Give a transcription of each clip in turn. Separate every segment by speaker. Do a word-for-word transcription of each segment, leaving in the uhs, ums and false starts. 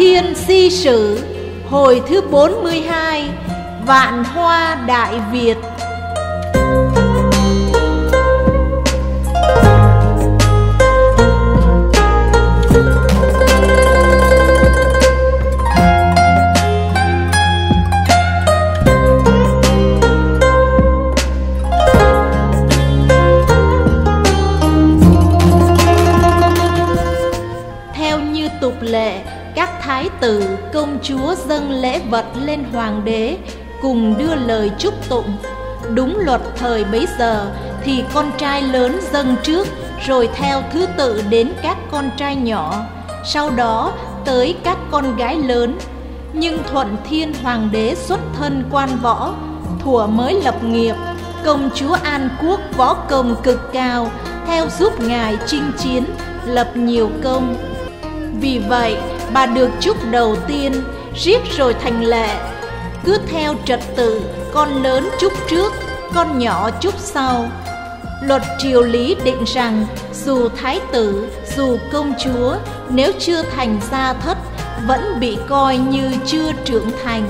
Speaker 1: Thiên Si Sử hồi thứ bốn mươi hai, Vạn Hoa Đại Việt. Theo như tục lệ, các thái tử, công chúa dâng lễ vật lên hoàng đế, cùng đưa lời chúc tụng. Đúng luật thời bấy giờ thì con trai lớn dâng trước, rồi theo thứ tự đến các con trai nhỏ, sau đó tới các con gái lớn. Nhưng Thuận Thiên hoàng đế xuất thân quan võ, thuở mới lập nghiệp, công chúa An Quốc võ công cực cao, theo giúp ngài chinh chiến, lập nhiều công. Vì vậy bà được chúc đầu tiên, riết rồi thành lệ, cứ theo trật tự, con lớn chúc trước, con nhỏ chúc sau. Luật triều lý định rằng dù thái tử, dù công chúa, nếu chưa thành gia thất, vẫn bị coi như chưa trưởng thành.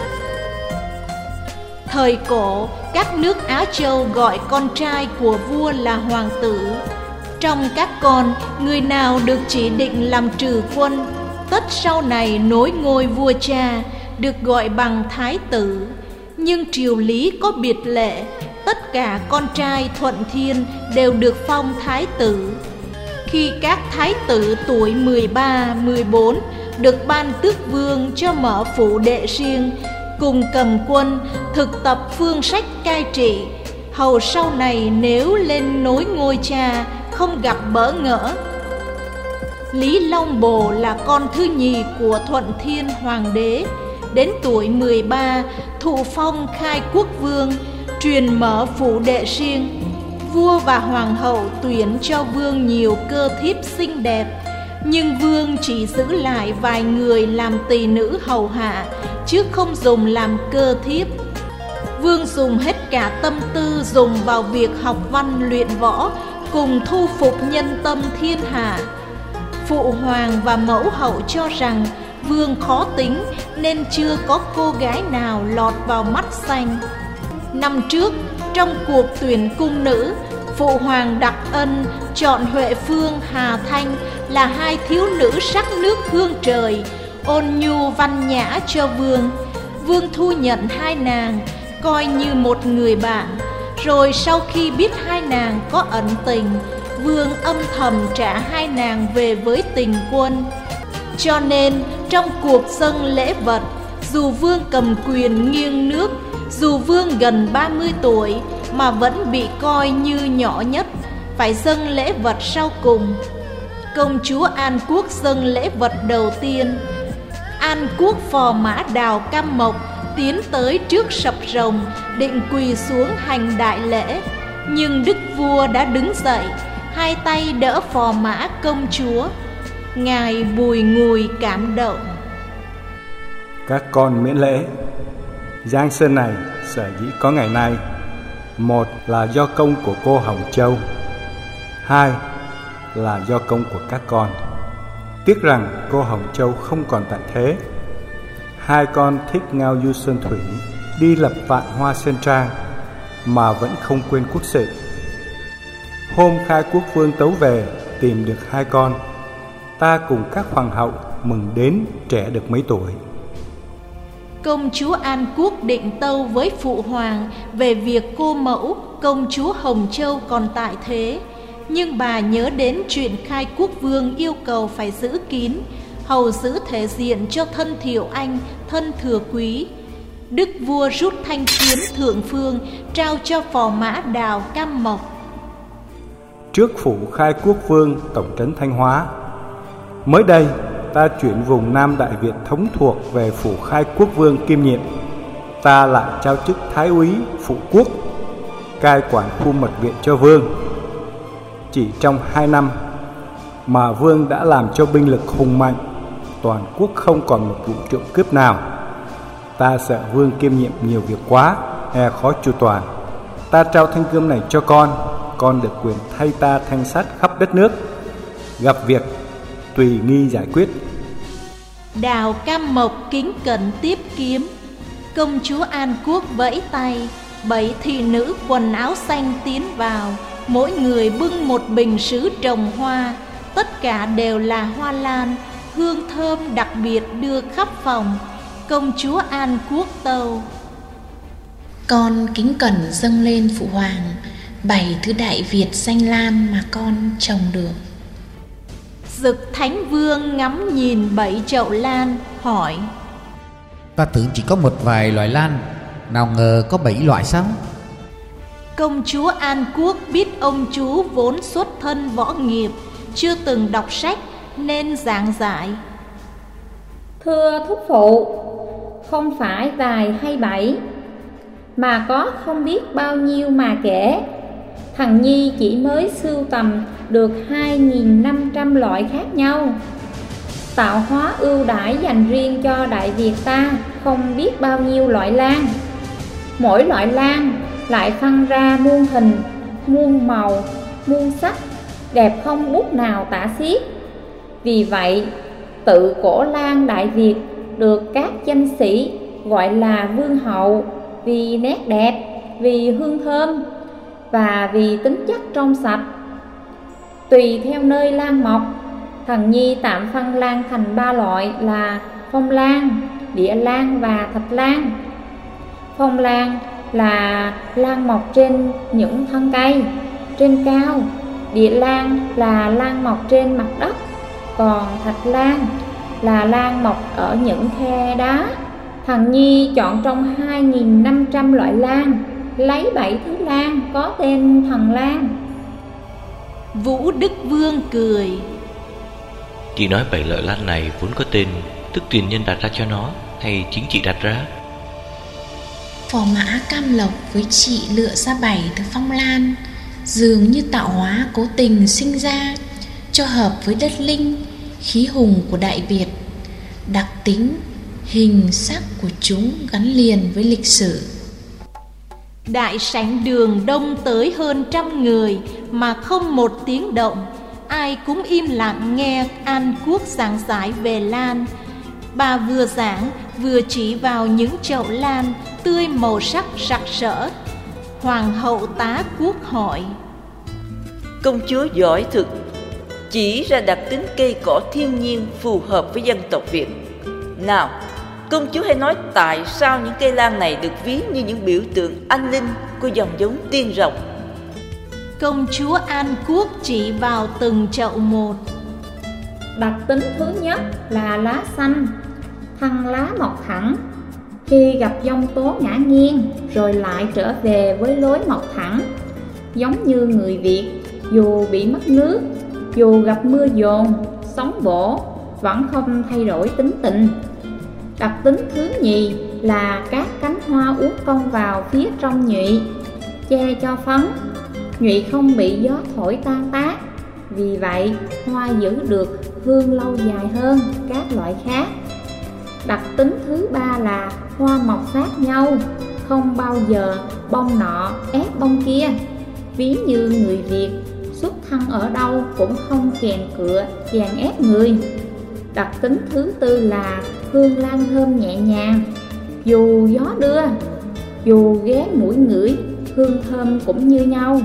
Speaker 1: Thời cổ, các nước Á Châu gọi con trai của vua là hoàng tử. Trong các con, người nào được chỉ định làm trừ quân, tất sau này nối ngôi vua cha, được gọi bằng thái tử. Nhưng triều lý có biệt lệ, tất cả con trai Thuận Thiên đều được phong thái tử. Khi các thái tử tuổi mười ba, mười bốn được ban tước vương cho mở phủ đệ riêng, cùng cầm quân, thực tập phương sách cai trị, hầu sau này nếu lên nối ngôi cha không gặp bỡ ngỡ. Lý Long Bồ là con thứ nhì của Thuận Thiên hoàng đế, đến tuổi mười ba thụ phong khai quốc vương, truyền mở phủ đệ riêng. Vua và hoàng hậu tuyển cho vương nhiều cơ thiếp xinh đẹp, nhưng vương chỉ giữ lại vài người làm tỳ nữ hầu hạ, chứ không dùng làm cơ thiếp. Vương dùng hết cả tâm tư dùng vào việc học văn luyện võ, cùng thu phục nhân tâm thiên hạ. Phụ hoàng và mẫu hậu cho rằng vương khó tính nên chưa có cô gái nào lọt vào mắt xanh. Năm trước, trong cuộc tuyển cung nữ, phụ hoàng đặc ân chọn Huệ Phương, Hà Thanh là hai thiếu nữ sắc nước hương trời, ôn nhu văn nhã cho vương. Vương thu nhận hai nàng, coi như một người bạn. Rồi sau khi biết hai nàng có ẩn tình, vương âm thầm trả hai nàng về với tình quân. Cho nên trong cuộc dâng lễ vật, dù vương cầm quyền nghiêng nước, dù vương gần ba mươi tuổi mà vẫn bị coi như nhỏ nhất, phải dâng lễ vật sau cùng. Công chúa An Quốc dâng lễ vật đầu tiên. An Quốc phò mã đào cam mộc tiến tới trước sập rồng, định quỳ xuống hành đại lễ, nhưng đức vua đã đứng dậy, hai tay đỡ phò mã công chúa. Ngài bùi ngùi cảm động:
Speaker 2: Các con miễn lễ. Giang sơn này sở dĩ có ngày nay, một là do công của cô Hồng Châu, hai là do công của các con. Tiếc rằng cô Hồng Châu không còn tại thế. Hai con thích ngao du sơn thủy, đi lập vạn hoa sơn trang, mà vẫn không quên quốc sự. Hôm khai quốc vương tấu về tìm được hai con, ta cùng các hoàng hậu mừng đến trẻ được mấy tuổi.
Speaker 1: Công chúa An Quốc định tâu với phụ hoàng về việc cô mẫu công chúa Hồng Châu còn tại thế, nhưng bà nhớ đến chuyện khai quốc vương yêu cầu phải giữ kín, hầu giữ thể diện cho thân Thiệu Anh, thân Thừa Quý. Đức vua rút thanh kiếm thượng phương trao cho phò mã đào cam mộc.
Speaker 2: Trước phủ khai quốc vương tổng trấn Thanh Hóa, mới đây ta chuyển vùng Nam Đại Việt thống thuộc về phủ khai quốc vương kiêm nhiệm. Ta lại trao chức thái úy phụ quốc, cai quản khu mật viện cho vương. Chỉ trong hai năm mà vương đã làm cho binh lực hùng mạnh, toàn quốc không còn một vụ trộm cướp nào. Ta sợ vương kiêm nhiệm nhiều việc quá, e khó chu toàn. Ta trao thanh gươm này cho con, con được quyền thay ta thanh sát khắp đất nước, gặp việc tùy nghi giải quyết.
Speaker 1: Đào Cam Mộc kính cẩn tiếp kiếm. Công chúa An Quốc vẫy tay, bảy thị nữ quần áo xanh tiến vào, mỗi người bưng một bình sứ trồng hoa. Tất cả đều là hoa lan, hương thơm đặc biệt đưa khắp phòng. Công chúa An Quốc tâu:
Speaker 3: Con kính cẩn dâng lên phụ hoàng bảy thứ đại Việt danh lan mà con trồng được.
Speaker 1: Dực Thánh Vương ngắm nhìn bảy chậu lan, hỏi:
Speaker 4: Ta tưởng chỉ có một vài loại lan, nào ngờ có bảy loại sao?
Speaker 1: Công chúa An Quốc biết ông chú vốn xuất thân võ nghiệp, chưa từng đọc sách nên giảng giải:
Speaker 5: Thưa thúc phụ, không phải vài hay bảy, mà có không biết bao nhiêu mà kể. Thằng Nhi chỉ mới sưu tầm được hai nghìn năm trăm loại khác nhau, tạo hóa ưu đãi dành riêng cho Đại Việt ta không biết bao nhiêu loại lan. Mỗi loại lan lại phân ra muôn hình, muôn màu, muôn sắc, đẹp không bút nào tả xiết. Vì vậy, tự cổ lan Đại Việt được các danh sĩ gọi là vương hậu vì nét đẹp, vì hương thơm và vì tính chất trong sạch. Tùy theo nơi lan mọc, thằng Nhi tạm phân lan thành ba loại là phong lan, địa lan và thạch lan. Phong lan là lan mọc trên những thân cây trên cao, địa lan là lan mọc trên mặt đất, còn thạch lan là lan mọc ở những khe đá. Thằng Nhi chọn trong hai nghìn năm trăm loại lan, lấy bảy thứ lan có tên thần lan.
Speaker 1: Vũ Đức Vương cười:
Speaker 6: Chị nói bảy loại lan này vốn có tên, tức tiền nhân đặt ra cho nó hay chính chị đặt ra?
Speaker 3: Phò mã Cam Lộc với chị lựa ra bảy thứ phong lan, dường như tạo hóa cố tình sinh ra, cho hợp với đất linh, khí hùng của Đại Việt. Đặc tính, hình sắc của chúng gắn liền với lịch sử.
Speaker 1: Đại sảnh đường đông tới hơn trăm người mà không một tiếng động, ai cũng im lặng nghe An Quốc giảng giải về lan. Bà vừa giảng vừa chỉ vào những chậu lan tươi màu sắc sặc sỡ. Hoàng hậu Tá Quốc hỏi:
Speaker 7: Công chúa giỏi thực, chỉ ra đặc tính cây cỏ thiên nhiên phù hợp với dân tộc Việt. Nào, công chúa hãy nói tại sao những cây lan này được ví như những biểu tượng anh linh của dòng giống tiên rồng.
Speaker 1: Công chúa An Quốc chỉ vào từng chậu một.
Speaker 5: Đặc tính thứ nhất là lá xanh, thân lá mọc thẳng, khi gặp giông tố ngã nghiêng rồi lại trở về với lối mọc thẳng. Giống như người Việt, dù bị mất nước, dù gặp mưa dồn, sóng vỗ, vẫn không thay đổi tính tình. Đặc tính thứ nhì là các cánh hoa uốn cong vào phía trong nhụy, che cho phấn, nhụy không bị gió thổi tan tác. Vì vậy, hoa giữ được hương lâu dài hơn các loại khác. Đặc tính thứ ba là hoa mọc sát nhau, không bao giờ bông nọ ép bông kia. Ví như người Việt, xuất thân ở đâu cũng không kèn cựa chèn ép người. Đặc tính thứ tư là hương lan thơm nhẹ nhàng, dù gió đưa, dù ghé mũi ngửi, hương thơm cũng như nhau.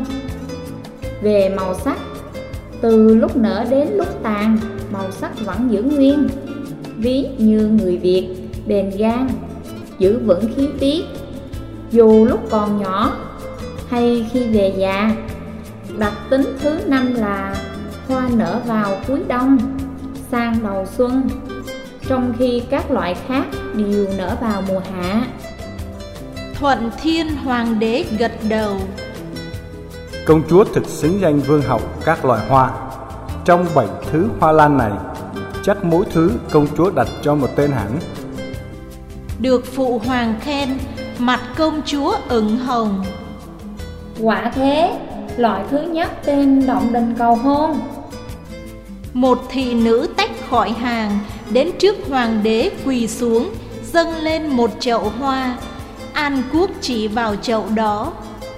Speaker 5: Về màu sắc, từ lúc nở đến lúc tàn, màu sắc vẫn giữ nguyên. Ví như người Việt, bền gan, giữ vững khí tiết, dù lúc còn nhỏ hay khi về già. Đặc tính thứ năm là hoa nở vào cuối đông, sang đầu xuân, trong khi các loại khác đều nở vào mùa hạ.
Speaker 1: Thuận Thiên Hoàng đế gật đầu:
Speaker 2: Công chúa thực xứng danh vương hậu các loại hoa. Trong bảy thứ hoa lan này, chắc mỗi thứ công chúa đặt cho một tên hẳn.
Speaker 1: Được phụ hoàng khen, mặt công chúa ửng hồng.
Speaker 5: Quả thế, loại thứ nhất tên Động Đình cầu hôn.
Speaker 1: Một thị nữ tách khỏi hàng, đến trước hoàng đế quỳ xuống, dâng lên một chậu hoa. An Quốc chỉ vào chậu đó: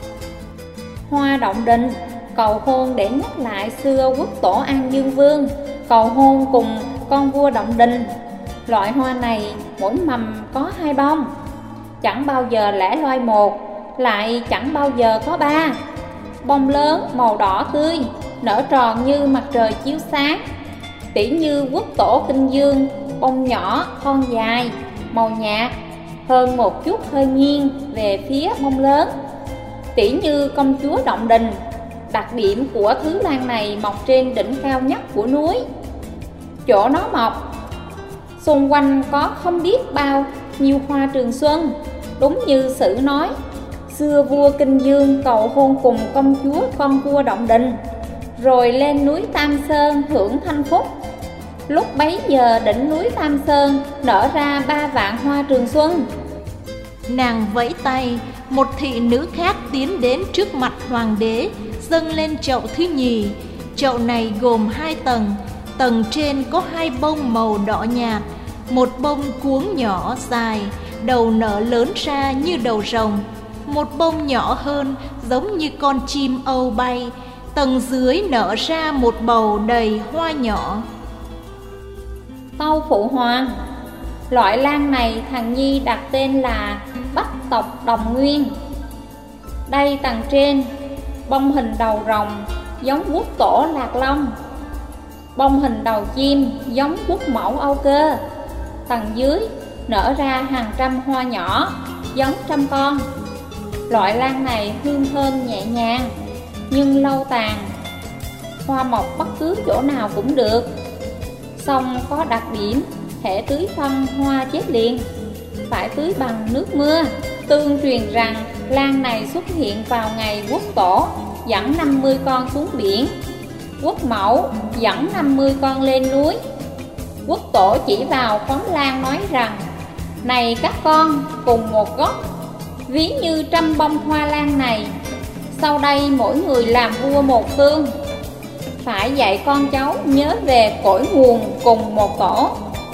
Speaker 5: Hoa Động Đình cầu hôn để nhắc lại xưa quốc tổ An Dương Vương cầu hôn cùng con vua Động Đình. Loại hoa này mỗi mầm có hai bông, chẳng bao giờ lẻ loi một, lại chẳng bao giờ có ba. Bông lớn màu đỏ tươi, nở tròn như mặt trời chiếu sáng, tỉ như quốc tổ kinh dương. Bông nhỏ thon dài, màu nhạt, hơn một chút hơi nghiêng về phía bông lớn, tỉ như công chúa Động Đình. Đặc điểm của thứ lan này mọc trên đỉnh cao nhất của núi. Chỗ nó mọc, xung quanh có không biết bao nhiêu hoa trường xuân. Đúng như sử nói, xưa vua Kinh Dương cầu hôn cùng công chúa con vua Động Đình, rồi lên núi Tam Sơn hưởng thanh phúc. Lúc bấy giờ đỉnh núi Tam Sơn nở ra ba vạn hoa trường xuân.
Speaker 1: Nàng vẫy tay, một thị nữ khác tiến đến trước mặt hoàng đế, dâng lên chậu thứ nhì. Chậu này gồm hai tầng, tầng trên có hai bông màu đỏ nhạt, một bông cuống nhỏ dài, đầu nở lớn ra như đầu rồng, một bông nhỏ hơn giống như con chim âu bay. Tầng dưới nở ra một bầu đầy hoa nhỏ.
Speaker 5: Tâu phụ hoàng, loại lan này thằng Nhi đặt tên là Bách Tộc Đồng Nguyên. Đây tầng trên, bông hình đầu rồng giống quốc tổ Lạc Long, bông hình đầu chim giống quốc mẫu Âu Cơ. Tầng dưới nở ra hàng trăm hoa nhỏ giống trăm con. Loại lan này hương thơm nhẹ nhàng nhưng lâu tàn, hoa mọc bất cứ chỗ nào cũng được. Song có đặc điểm hễ tưới phân hoa chết liền, phải tưới bằng nước mưa. Tương truyền rằng lan này xuất hiện vào ngày quốc tổ dẫn năm mươi con xuống biển, quốc mẫu dẫn năm mươi con lên núi. Quốc tổ chỉ vào phóng lan nói rằng: này các con cùng một gốc, ví như trăm bông hoa lan này, sau đây mỗi người làm vua một phương. Phải dạy con cháu nhớ về cội nguồn cùng một tổ.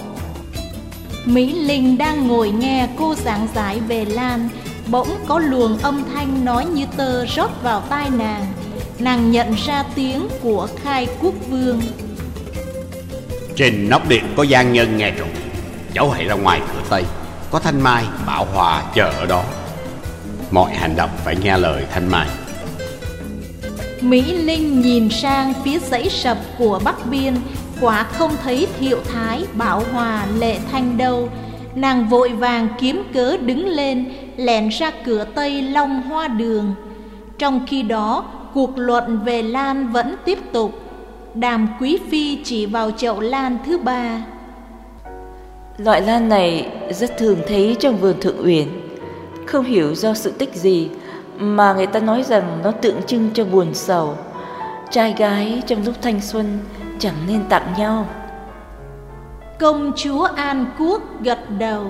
Speaker 1: Mỹ Linh đang ngồi nghe cô giảng giải về lan, bỗng có luồng âm thanh nói như tơ rót vào tai nàng. Nàng nhận ra tiếng của Khai Quốc Vương.
Speaker 8: Trên nóc điện có gian nhân nghe rồi, cháu hãy ra ngoài cửa Tây, có Thanh Mai, Bảo Hòa chờ ở đó. Mọi hành động phải nghe lời Thanh Mai.
Speaker 1: Mỹ Linh nhìn sang phía dãy sập của Bắc Biên, quả không thấy Thiệu Thái, Bảo Hòa, Lệ Thanh đâu. Nàng vội vàng kiếm cớ đứng lên, lẻn ra cửa Tây Long Hoa Đường. Trong khi đó, cuộc luận về lan vẫn tiếp tục. Đàm Quý Phi chỉ vào chậu lan thứ ba.
Speaker 7: Loại lan này rất thường thấy trong vườn Thượng Uyển. Không hiểu do sự tích gì mà người ta nói rằng nó tượng trưng cho buồn sầu. Trai gái trong lúc thanh xuân chẳng nên tặng nhau.
Speaker 1: Công chúa An Quốc gật đầu.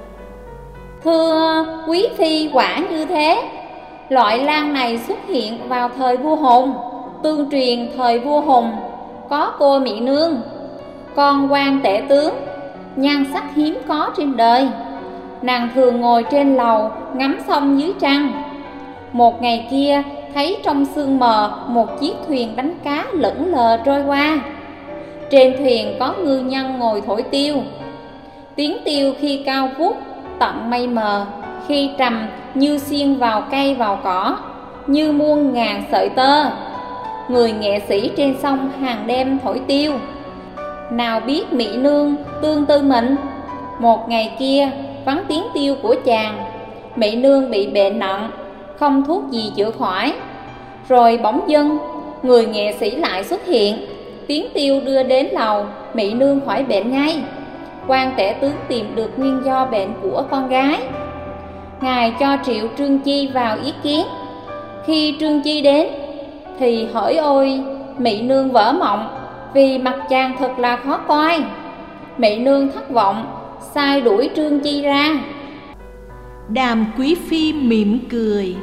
Speaker 5: Thưa quý phi, quả như thế. Loại lan này xuất hiện vào thời vua Hùng. Tương truyền thời vua Hùng có cô Mỹ Nương, con quan tể tướng, nhan sắc hiếm có trên đời. Nàng thường ngồi trên lầu ngắm sông dưới trăng. Một ngày kia thấy trong sương mờ một chiếc thuyền đánh cá lững lờ trôi qua. Trên thuyền có ngư nhân ngồi thổi tiêu. Tiếng tiêu khi cao vút tận mây mờ, khi trầm như xiên vào cây vào cỏ, như muôn ngàn sợi tơ. Người nghệ sĩ trên sông hàng đêm thổi tiêu, nào biết Mỹ Nương tương tư mình. Một ngày kia vắng tiếng tiêu của chàng, Mỹ Nương bị bệnh nặng, không thuốc gì chữa khỏi. Rồi bỗng dưng người nghệ sĩ lại xuất hiện. Tiếng tiêu đưa đến lầu, Mỹ Nương khỏi bệnh ngay. Quan tể tướng tìm được nguyên do bệnh của con gái. Ngài cho triệu Trương Chi vào ý kiến. Khi Trương Chi đến thì hỡi ôi, Mỹ Nương vỡ mộng, vì mặt chàng thật là khó coi. Mỹ Nương thất vọng, sai đuổi Trương Chi ra.
Speaker 1: Đàm Quý Phi mỉm cười.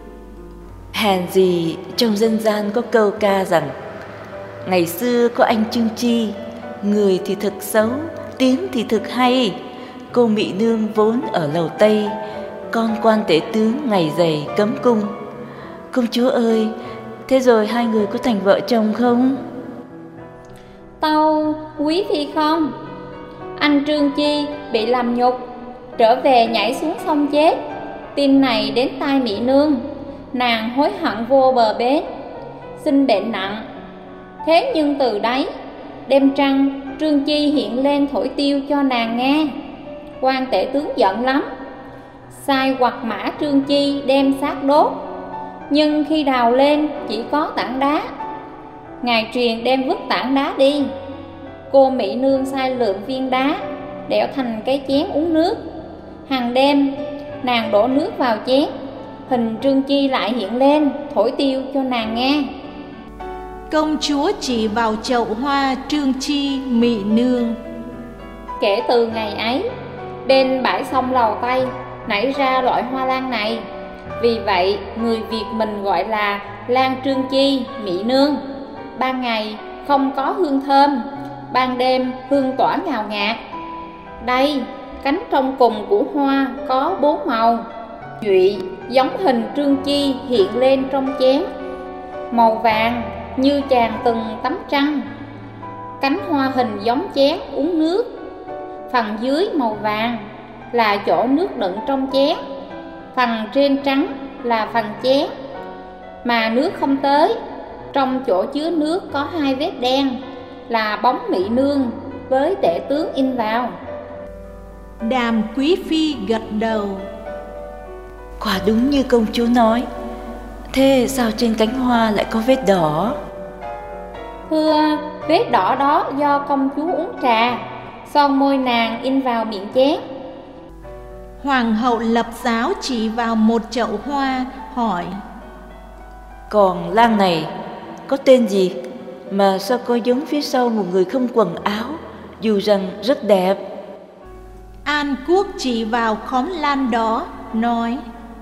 Speaker 7: Hèn gì trong dân gian có câu ca rằng: ngày xưa có anh Trương Chi, người thì thực xấu, tiếng thì thực hay. Cô Mỹ Nương vốn ở lầu Tây, con quan tể tướng ngày dày cấm cung. Công chúa ơi, thế rồi hai người có thành vợ chồng không?
Speaker 5: Tâu quý phi không. anh Trương Chi bị làm nhục, trở về nhảy xuống sông chết. Tin này đến tai Mỹ Nương, nàng hối hận vô bờ bến, sinh bệnh nặng. Thế nhưng từ đấy, đêm trăng Trương Chi hiện lên thổi tiêu cho nàng nghe. Quan tể tướng giận lắm, sai quặt mã Trương Chi đem xác đốt. Nhưng khi đào lên chỉ có tảng đá, ngài truyền đem vứt tảng đá đi. Cô Mỹ Nương sai lượm viên đá, đẽo thành cái chén uống nước. Hàng đêm nàng đổ nước vào chén, hình Trương Chi lại hiện lên thổi tiêu cho nàng nghe.
Speaker 1: Công chúa chỉ vào chậu hoa Trương Chi Mỹ Nương.
Speaker 5: Kể từ ngày ấy, bên bãi sông Lầu Tây nảy ra loại hoa lan này. Vì vậy người Việt mình gọi là lan Trương Chi Mỹ Nương. Ban ngày không có hương thơm, ban đêm hương tỏa ngào ngạt. Đây, cánh trong cùng của hoa có bốn màu, nhụy giống hình Trương Chi hiện lên trong chén. Màu vàng như chàng từng tấm trăng, cánh hoa hình giống chén uống nước. Phần dưới màu vàng là chỗ nước đựng trong chén, phần trên trắng là phần chén mà nước không tới. Trong chỗ chứa nước có hai vết đen là bóng Mỹ Nương với tể tướng in vào.
Speaker 1: Đàm Quý Phi gật đầu.
Speaker 7: Quả đúng như công chúa nói. Thế sao trên cánh hoa lại có vết đỏ?
Speaker 5: Thưa, vết đỏ đó do công chúa uống trà, son môi nàng in vào miệng chén.
Speaker 1: Hoàng hậu Lập Giáo chỉ vào một chậu hoa hỏi:
Speaker 7: Còn lan này có tên gì mà sao có giống phía sau một người không quần áo, dù rằng rất đẹp?
Speaker 1: An Quốc chỉ vào khóm lan đó nói: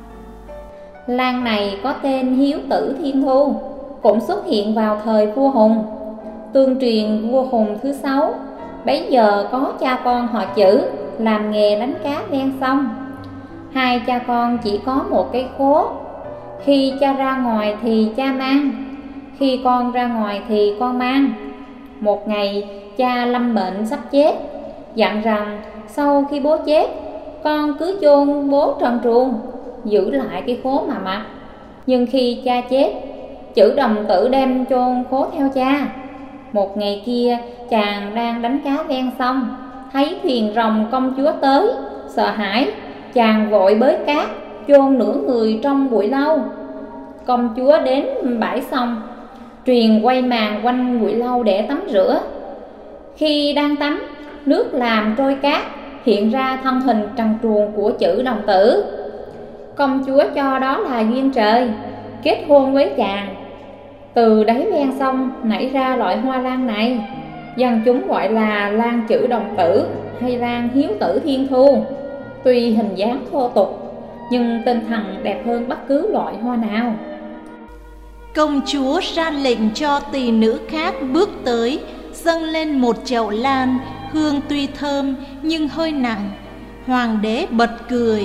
Speaker 5: Lan này có tên Hiếu Tử Thiên Thu, cũng xuất hiện vào thời vua Hùng. Tương truyền vua Hùng thứ sáu bấy giờ có cha con họ Chữ làm nghề đánh cá ven sông. Hai cha con chỉ có một cái khố. Khi cha ra ngoài thì cha mang, khi con ra ngoài thì con mang. Một ngày cha lâm bệnh sắp chết, dặn rằng sau khi bố chết, con cứ chôn bố trần truồng, giữ lại cái khố mà mặc. Nhưng khi cha chết, Chữ đồng tử đem chôn khố theo cha. Một ngày kia chàng đang đánh cá ven sông, thấy thuyền rồng công chúa tới, sợ hãi, chàng vội bới cát chôn nửa người trong bụi lâu. Công chúa đến bãi sông, truyền quay màn quanh bụi lâu để tắm rửa. Khi đang tắm, nước làm trôi cát, hiện ra thân hình trần truồng của Chữ đồng tử. Công chúa cho đó là duyên trời, kết hôn với chàng. Từ đáy ven sông nảy ra loại hoa lan này, dân chúng gọi là lan Chữ đồng tử hay lan Hiếu Tử Thiên Thu. Tuy hình dáng thô tục, nhưng tinh thần đẹp hơn bất cứ loại hoa nào.
Speaker 1: Công chúa ra lệnh cho tỳ nữ khác bước tới, dâng lên một chậu lan, hương tuy thơm nhưng hơi nặng. Hoàng đế bật cười.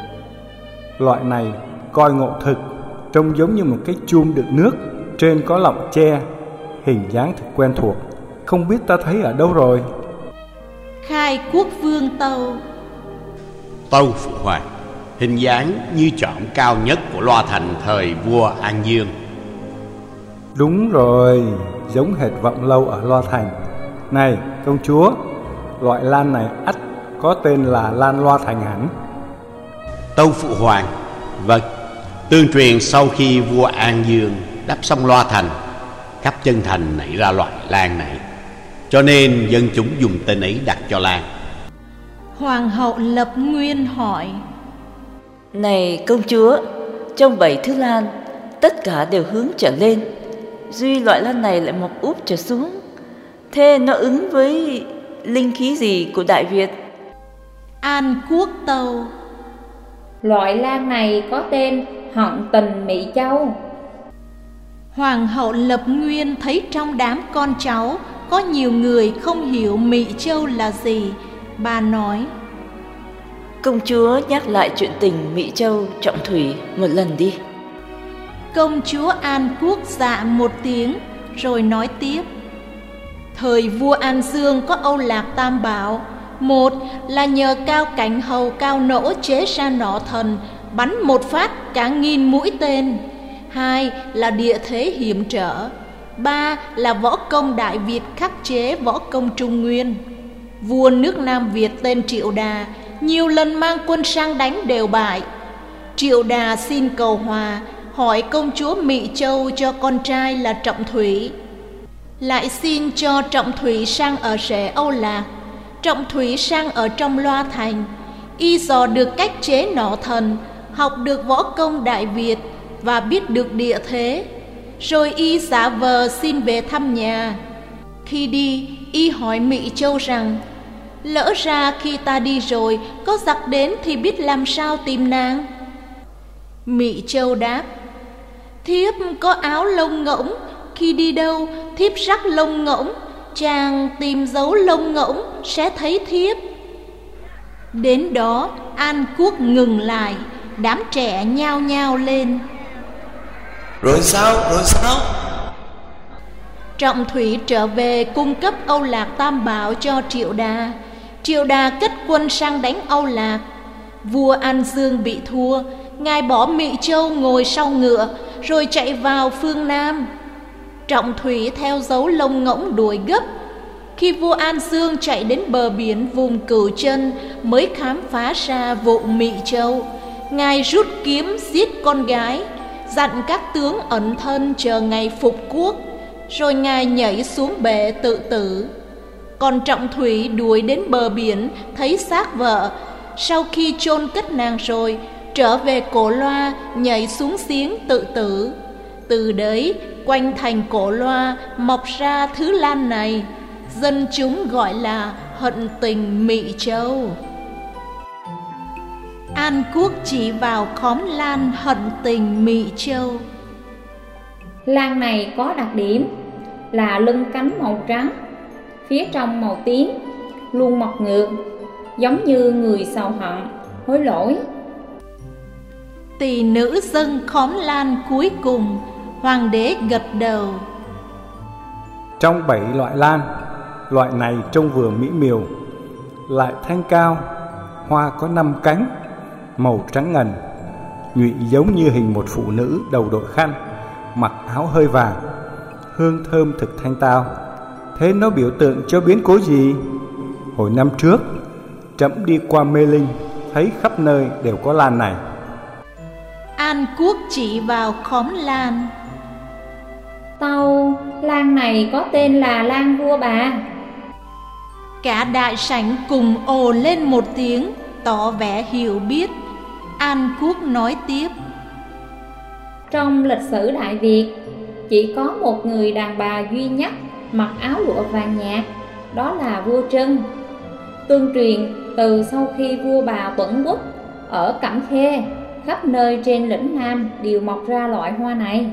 Speaker 2: Loại này coi ngộ thực, trông giống như một cái chum đựng nước, trên có lọng tre, hình dáng thật quen thuộc, không biết ta thấy ở đâu rồi.
Speaker 1: Khai Quốc Vương tâu:
Speaker 8: Tâu phụ hoàng, hình dáng như trọn cao nhất của Loa Thành thời vua An Dương.
Speaker 2: Đúng rồi, giống hệt Vọng Lâu ở Loa Thành. Này công chúa, loại lan này ắt có tên là lan Loa Thành hẳn.
Speaker 8: Tâu phụ hoàng, vâng, tương truyền sau khi vua An Dương đắp xong Loa Thành, khắp chân thành nảy ra loại lan này, cho nên dân chúng dùng tên ấy đặt cho lan.
Speaker 1: Hoàng hậu Lập Nguyên hỏi:
Speaker 7: Này công chúa, trong bảy thứ lan, tất cả đều hướng trở lên, duy loại lan này lại mọc úp trở xuống. Thế nó ứng với linh khí gì của Đại Việt?
Speaker 1: An Quốc tâu:
Speaker 5: Loại lan này có tên Hận Tình Mỹ Châu.
Speaker 1: Hoàng hậu Lập Nguyên thấy trong đám con cháu có nhiều người không hiểu Mỹ Châu là gì. Bà nói:
Speaker 7: Công chúa nhắc lại chuyện tình Mỹ Châu Trọng Thủy một lần đi.
Speaker 1: Công chúa An Quốc dạ một tiếng rồi nói tiếp: Thời vua An Dương có Âu Lạc Tam Bảo, Một là nhờ cao cảnh hầu cao nỗ chế ra nỏ thần, bắn một phát cả nghìn mũi tên. Hai là địa thế hiểm trở. Ba là võ công Đại Việt khắc chế võ công Trung Nguyên. Vua nước Nam Việt tên Triệu Đà nhiều lần mang quân sang đánh đều bại. Triệu Đà xin cầu hòa, hỏi công chúa Mị Châu cho con trai là Trọng Thủy. Lại xin cho Trọng Thủy sang ở rể Âu Lạc. Trọng Thủy sang ở trong Loa Thành. Y dò được cách chế nỏ thần, học được võ công Đại Việt và biết được địa thế. Rồi y giả vờ xin về thăm nhà. Khi đi, y hỏi Mị Châu rằng: lỡ ra khi ta đi rồi, có giặc đến thì biết làm sao tìm nàng? Mị Châu đáp: thiếp có áo lông ngỗng, khi đi đâu thiếp rắc lông ngỗng, chàng tìm dấu lông ngỗng sẽ thấy thiếp. Đến đó An Quốc ngừng lại, đám trẻ nhao nhao lên.
Speaker 9: Rồi sao, rồi sao?
Speaker 1: Trọng Thủy trở về cung cấp Âu Lạc Tam Bảo cho Triệu Đà. Triệu Đà cất quân sang đánh Âu Lạc. Vua An Dương bị thua, ngài bỏ Mị Châu ngồi sau ngựa rồi chạy vào phương Nam. Trọng Thủy theo dấu lông ngỗng đuổi gấp. Khi vua An Dương chạy đến bờ biển vùng Cửu Chân mới khám phá ra vụ Mị Châu. Ngài rút kiếm giết con gái, dặn các tướng ẩn thân chờ ngày phục quốc, rồi ngài nhảy xuống bể tự tử. Còn Trọng Thủy đuổi đến bờ biển, thấy xác vợ, sau khi chôn cất nàng rồi, trở về Cổ Loa, nhảy xuống giếng tự tử. Từ đấy, quanh thành Cổ Loa mọc ra thứ lan này, dân chúng gọi là hận tình Mị Châu. An Quốc chỉ vào khóm lan hận tình Mị Châu.
Speaker 5: Lan này có đặc điểm là lưng cánh màu trắng, phía trong màu tím, luôn mọc ngược, giống như người sầu hận, hối lỗi.
Speaker 1: Tỳ nữ dâng khóm lan cuối cùng, hoàng đế gật đầu.
Speaker 2: Trong bảy loại lan, loại này trông vừa mỹ miều, lại thanh cao, hoa có năm cánh, màu trắng ngần, nhụy giống như hình một phụ nữ đầu đội khăn, mặc áo hơi vàng, hương thơm thực thanh tao. Thế nó biểu tượng cho biến cố gì? Hồi năm trước, trẫm đi qua Mê Linh, thấy khắp nơi đều có lan này.
Speaker 1: An Quốc chỉ vào khóm lan.
Speaker 5: Tâu, lan này có tên là lan vua bà.
Speaker 1: Cả đại sảnh cùng ồ lên một tiếng, tỏ vẻ hiểu biết. An Quốc nói tiếp.
Speaker 5: Trong lịch sử Đại Việt, chỉ có một người đàn bà duy nhất mặc áo lụa vàng nhạt, đó là vua Trân. Tương truyền từ sau khi vua bà Tuẩn Quốc ở Cẩm Khê, khắp nơi trên lĩnh Nam đều mọc ra loại hoa này.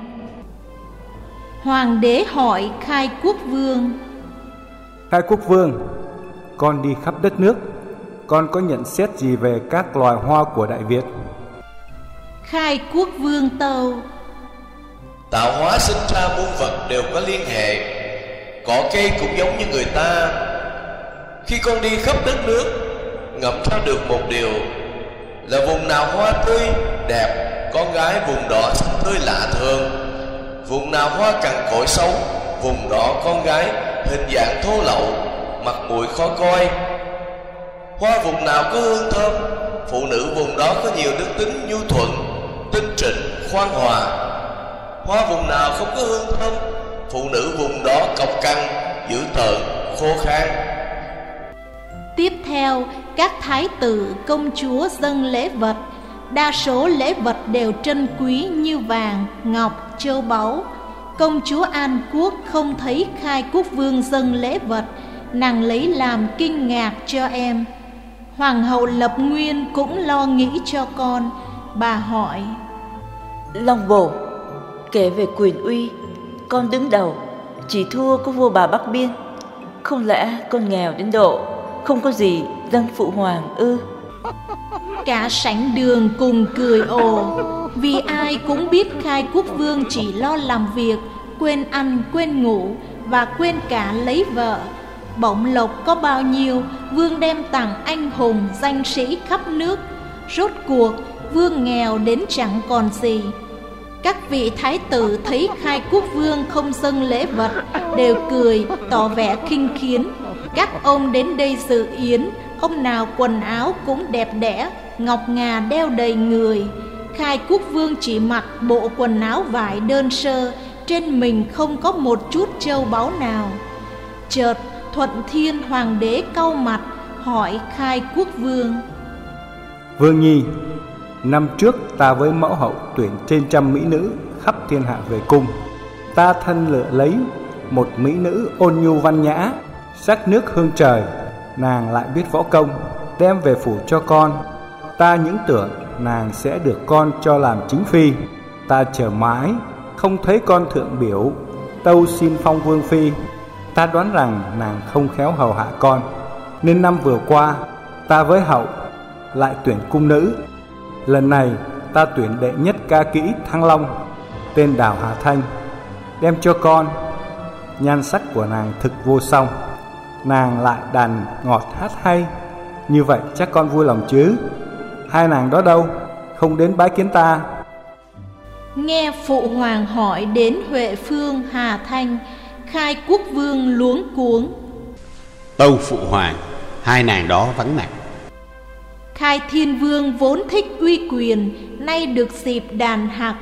Speaker 1: Hoàng đế hỏi Khai Quốc Vương.
Speaker 2: Khai Quốc Vương, con đi khắp đất nước, con có nhận xét gì về các loài hoa của Đại Việt?
Speaker 1: Khai Quốc Vương tâu.
Speaker 9: Tạo hóa sinh ra muôn vật đều có liên hệ, cỏ cây cũng giống như người ta. Khi con đi khắp đất nước, ngẫm ra được một điều là vùng nào hoa tươi, đẹp, con gái vùng đó xinh tươi lạ thường. Vùng nào hoa cằn cỗi xấu, vùng đó con gái hình dạng thô lậu, mặt mũi khó coi. Hoa vùng nào có hương thơm, phụ nữ vùng đó có nhiều đức tính nhu thuận, tinh trịnh, khoan hòa. Hoa vùng nào không có hương thơm, phụ nữ vùng đó cọc cằn, dữ tợn, khô khan.
Speaker 1: Tiếp theo, các thái tử, công chúa dâng lễ vật. Đa số lễ vật đều trân quý như vàng, ngọc, châu báu. Công chúa An Quốc không thấy Khai Quốc Vương dâng lễ vật, nàng lấy làm kinh ngạc cho em. Hoàng hậu Lập Nguyên cũng lo nghĩ cho con. Bà hỏi.
Speaker 7: Long Bồ, kể về quyền uy, con đứng đầu, chỉ thua có vua bà Bắc Biên. Không lẽ con nghèo đến độ không có gì dâng phụ hoàng ư?
Speaker 1: Cả sảnh đường cùng cười ồ, vì ai cũng biết Khai Quốc Vương chỉ lo làm việc, quên ăn quên ngủ và quên cả lấy vợ. Bổng lộc có bao nhiêu, vương đem tặng anh hùng danh sĩ khắp nước. Rốt cuộc vương nghèo đến chẳng còn gì. Các vị thái tử thấy Khai Quốc Vương không dâng lễ vật đều cười tỏ vẻ khinh khiến. Các ông đến đây dự yến, ông nào quần áo cũng đẹp đẽ, ngọc ngà đeo đầy người. Khai Quốc Vương chỉ mặc bộ quần áo vải đơn sơ, trên mình không có một chút châu báu nào. Chợt Thuận Thiên Hoàng đế cau mặt hỏi Khai Quốc Vương:
Speaker 2: Vương Nhi, năm trước ta với mẫu hậu tuyển trên trăm mỹ nữ khắp thiên hạ về cung. Ta thân lựa lấy một mỹ nữ ôn nhu văn nhã, sắc nước hương trời, nàng lại biết võ công, đem về phủ cho con. Ta những tưởng nàng sẽ được con cho làm chính phi. Ta chờ mãi không thấy con thượng biểu tâu xin phong vương phi. Ta đoán rằng nàng không khéo hầu hạ con, nên năm vừa qua ta với hậu lại tuyển cung nữ. Lần này ta tuyển đệ nhất ca kỹ Thăng Long, tên Đào Hà Thanh, đem cho con. Nhan sắc của nàng thực vô song, nàng lại đàn ngọt hát hay, như vậy chắc con vui lòng chứ? Hai nàng đó đâu, không đến bái kiến ta?
Speaker 1: Nghe phụ hoàng hỏi đến Huệ Phương Hà Thanh, Khai Quốc Vương luống cuống:
Speaker 8: Tâu phụ hoàng, hai nàng đó vắng mặt.
Speaker 1: Khai Thiên Vương vốn thích uy quyền, nay được dịp đàn hạc.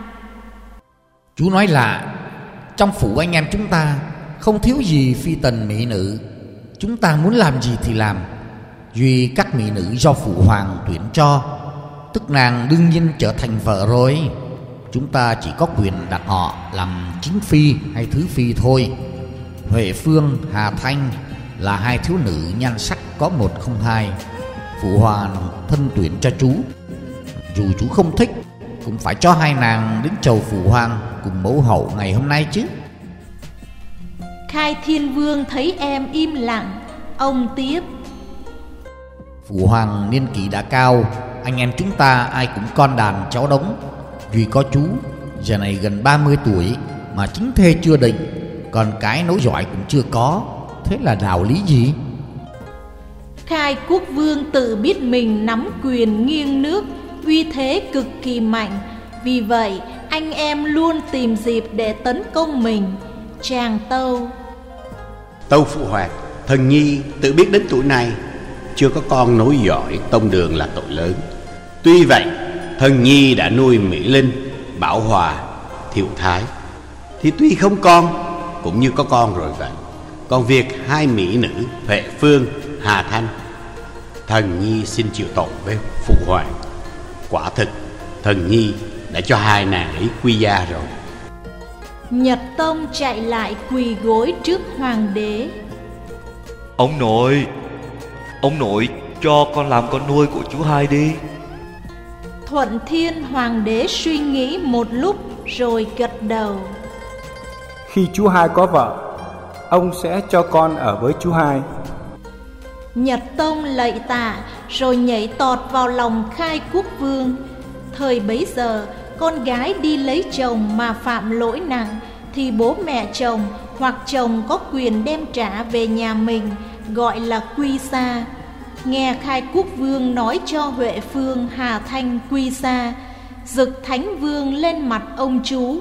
Speaker 4: Chú nói lạ, trong phủ anh em chúng ta không thiếu gì phi tần mỹ nữ. Chúng ta muốn làm gì thì làm, duy các mỹ nữ do phụ hoàng tuyển cho, tức nàng đương nhiên trở thành vợ rồi. Chúng ta chỉ có quyền đặt họ làm chính phi hay thứ phi thôi. Huệ Phương, Hà Thanh là hai thiếu nữ nhan sắc có một không hai. Phụ hoàng thân tuyển cho chú, dù chú không thích cũng phải cho hai nàng đến chầu phụ hoàng cùng mẫu hậu ngày hôm nay chứ.
Speaker 1: Khai Thiên Vương thấy em im lặng, ông tiếp:
Speaker 4: Phụ hoàng niên kỷ đã cao, anh em chúng ta ai cũng con đàn cháu đống. Duy có chú giờ này gần ba mươi tuổi mà chính thê chưa định, còn cái nối dõi cũng chưa có, thế là đạo lý gì?
Speaker 1: Khai Quốc Vương tự biết mình nắm quyền nghiêng nước, uy thế cực kỳ mạnh, vì vậy anh em luôn tìm dịp để tấn công mình. Chàng tâu:
Speaker 8: Tâu phụ hoàng, thần nhi tự biết đến tuổi này chưa có con nối dõi tông đường là tội lớn. Tuy vậy thần nhi đã nuôi Mỹ Linh, Bảo Hòa, Thiệu Thái, thì tuy không con cũng như có con rồi vậy. Còn việc hai mỹ nữ Huệ Phương, Hà Thanh, thần nhi xin chịu tội với phụ hoàng. Quả thực thần nhi đã cho hai nàng ấy quy gia rồi.
Speaker 1: Nhật Tông chạy lại quỳ gối trước hoàng đế:
Speaker 6: Ông nội, ông nội cho con làm con nuôi của chú hai đi.
Speaker 1: Thuận Thiên Hoàng đế suy nghĩ một lúc rồi gật đầu:
Speaker 2: Khi chú hai có vợ, ông sẽ cho con ở với chú hai.
Speaker 1: Nhật Tông lạy tạ rồi nhảy tọt vào lòng Khai Quốc Vương. Thời bấy giờ con gái đi lấy chồng mà phạm lỗi nặng thì bố mẹ chồng hoặc chồng có quyền đem trả về nhà mình, gọi là quy xa. Nghe Khai Quốc Vương nói cho Huệ Phương, Hà Thanh quy xa, Dực Thánh Vương lên mặt ông chú: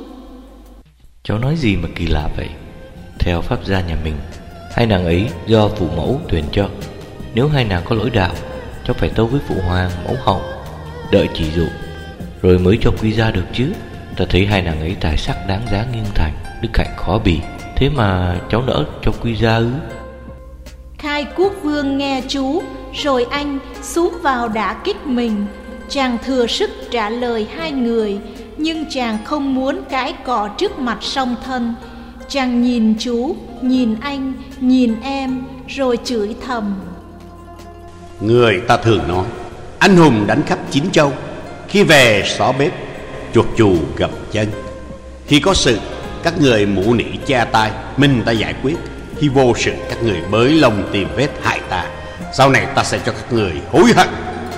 Speaker 6: Cháu nói gì mà kỳ lạ vậy? Theo pháp gia nhà mình, hai nàng ấy do phụ mẫu tuyển cho. Nếu hai nàng có lỗi đạo, cháu phải tâu với phụ hoàng, mẫu hậu, đợi chỉ dụ rồi mới cho quy ra được chứ. Ta thấy hai nàng ấy tài sắc đáng giá nghiêng thành, đức hạnh khó bì, thế mà cháu nỡ cho quy ra ư?
Speaker 1: Khai Quốc Vương nghe chú rồi anh xúm vào đả kích mình. Chàng thừa sức trả lời hai người, nhưng chàng không muốn cãi cọ trước mặt song thân. Chàng nhìn chú, nhìn anh, nhìn em, rồi chửi thầm:
Speaker 8: Người ta thường nói anh hùng đánh khắp chín châu, khi về xó bếp chuột chù gầm chân. Khi có sự các người mũ nỉ cha tay, mình ta giải quyết. Khi vô sự các người bới lông tìm vết hại ta, sau này ta sẽ cho các người hối hận.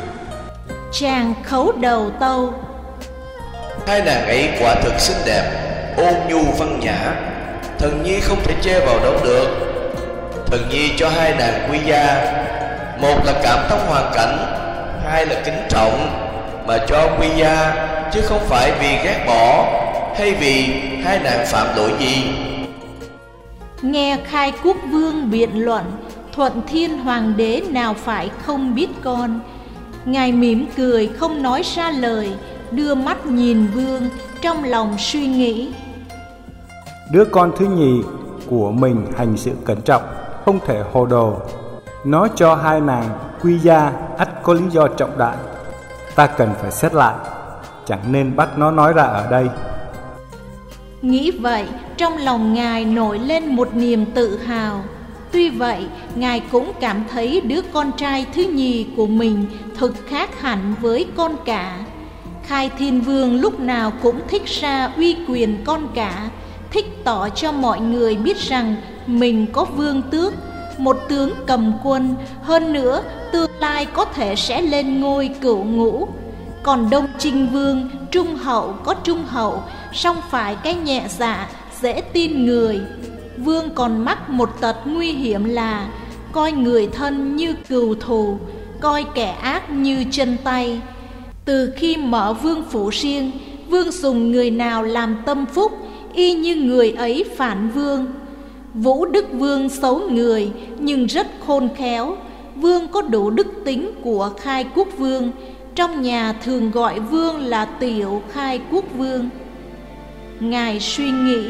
Speaker 1: Chàng khấu đầu tâu:
Speaker 9: Hai nàng ấy quả thực xinh đẹp, ôn nhu văn nhã, thần nhi không thể chê vào đâu được. Thần nhi cho hai nàng quy gia, một là cảm thông hoàn cảnh, hai là kính trọng. Mà cho quy gia chứ không phải vì ghét bỏ hay vì hai nàng phạm lỗi gì.
Speaker 1: Nghe Khai Quốc Vương biện luận, Thuận Thiên Hoàng đế nào phải không biết con. Ngài mỉm cười không nói ra lời, đưa mắt nhìn Vương, trong lòng suy nghĩ.
Speaker 2: Đứa con thứ nhì của mình hành sự cẩn trọng, không thể hồ đồ. Nó cho hai nàng quy gia ắt có lý do trọng đại. Ta cần phải xét lại, chẳng nên bắt nó nói ra ở đây.
Speaker 1: Nghĩ vậy, trong lòng Ngài nổi lên một niềm tự hào. Tuy vậy, Ngài cũng cảm thấy đứa con trai thứ nhì của mình thực khác hẳn với con cả. Khai Thiên Vương lúc nào cũng thích ra uy quyền con cả, thích tỏ cho mọi người biết rằng mình có vương tước, một tướng cầm quân, hơn nữa tương lai có thể sẽ lên ngôi cửu ngũ. Còn Đông Trinh Vương trung hậu có trung hậu, song phải cái nhẹ dạ, dễ tin người. Vương còn mắc một tật nguy hiểm là coi người thân như cừu thù, coi kẻ ác như chân tay. Từ khi mở vương phủ riêng, Vương dùng người nào làm tâm phúc, y như người ấy phản Vương. Vũ Đức Vương xấu người nhưng rất khôn khéo. Vương có đủ đức tính của Khai Quốc Vương, trong nhà thường gọi Vương là Tiểu Khai Quốc Vương. Ngài suy nghĩ,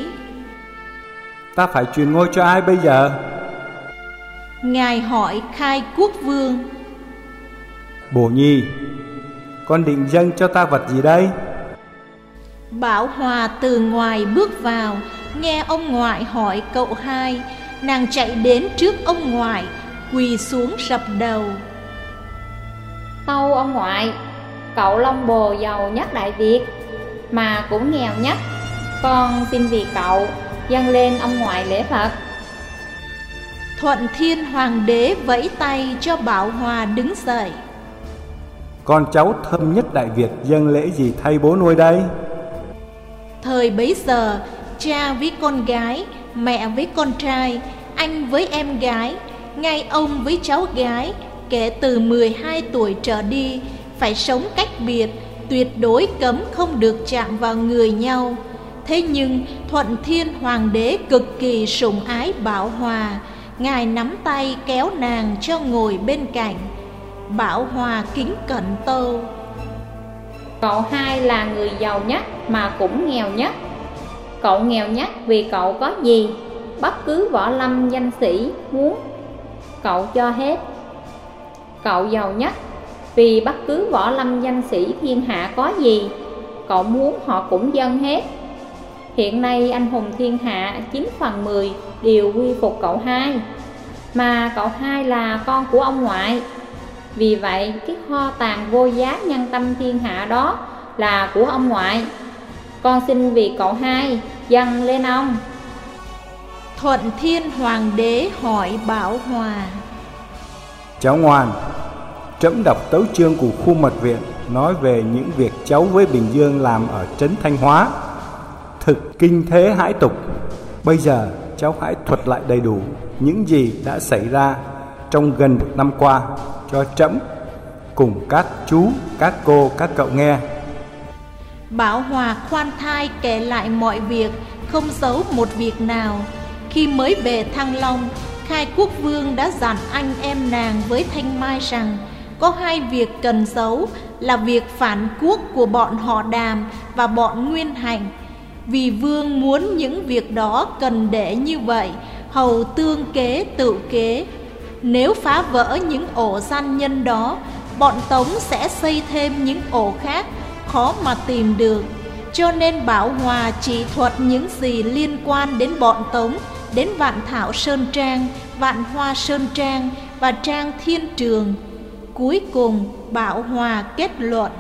Speaker 2: ta phải truyền ngôi cho ai bây giờ?
Speaker 1: Ngài hỏi Khai Quốc Vương.
Speaker 2: Bổ Nhi, con định dâng cho ta vật gì đây?
Speaker 1: Bảo Hòa từ ngoài bước vào, nghe ông ngoại hỏi cậu hai, nàng chạy đến trước ông ngoại, quỳ xuống rập đầu.
Speaker 5: Tâu ông ngoại, cậu Long Bồ giàu nhất Đại Việt mà cũng nghèo nhất, con xin vì cậu dâng lên ông ngoại lễ vật.
Speaker 1: Thuận Thiên Hoàng đế vẫy tay cho Bảo Hòa đứng dậy.
Speaker 2: Con cháu thâm nhất Đại Việt dâng lễ gì thay bố nuôi đây?
Speaker 1: Thời bấy giờ, cha với con gái, mẹ với con trai, anh với em gái, ngay ông với cháu gái, kể từ mười hai tuổi trở đi, phải sống cách biệt, tuyệt đối cấm không được chạm vào người nhau. Thế nhưng Thuận Thiên Hoàng đế cực kỳ sủng ái Bảo Hòa. Ngài nắm tay kéo nàng cho ngồi bên cạnh. Bảo Hòa kính cẩn tâu.
Speaker 5: Cậu hai là người giàu nhất mà cũng nghèo nhất. Cậu nghèo nhất vì cậu có gì, bất cứ võ lâm danh sĩ muốn cậu cho hết. Cậu giàu nhất vì bất cứ võ lâm danh sĩ thiên hạ có gì, cậu muốn họ cũng dâng hết. Hiện nay anh hùng thiên hạ chín phần mười đều quy phục cậu hai, mà cậu hai là con của ông ngoại. Vì vậy cái kho tàng vô giá nhân tâm thiên hạ đó là của ông ngoại. Con xin vì cậu hai dâng lên ông.
Speaker 1: Thuận Thiên Hoàng đế hỏi Bảo Hòa.
Speaker 2: Cháu ngoan, trẫm đọc tấu chương của khu mật viện nói về những việc cháu với Bình Dương làm ở trấn Thanh Hóa, thực kinh thế hãi tục. Bây giờ cháu hãy thuật lại đầy đủ những gì đã xảy ra trong gần một năm qua cho trẫm cùng các chú, các cô, các cậu nghe.
Speaker 1: Bảo Hòa khoan thai kể lại mọi việc, không giấu một việc nào. Khi mới về Thăng Long, Khai Quốc Vương đã dặn anh em nàng với Thanh Mai rằng có hai việc cần giấu, là việc phản quốc của bọn họ Đàm và bọn Nguyên Hành. Vì Vương muốn những việc đó cần để như vậy, hầu tương kế tự kế. Nếu phá vỡ những ổ gian nhân đó, bọn Tống sẽ xây thêm những ổ khác, khó mà tìm được. Cho nên Bảo Hòa chỉ thuật những gì liên quan đến bọn Tống, đến Vạn Thảo Sơn Trang, Vạn Hoa Sơn Trang và Trang Thiên Trường. Cuối cùng Bảo Hòa kết luận.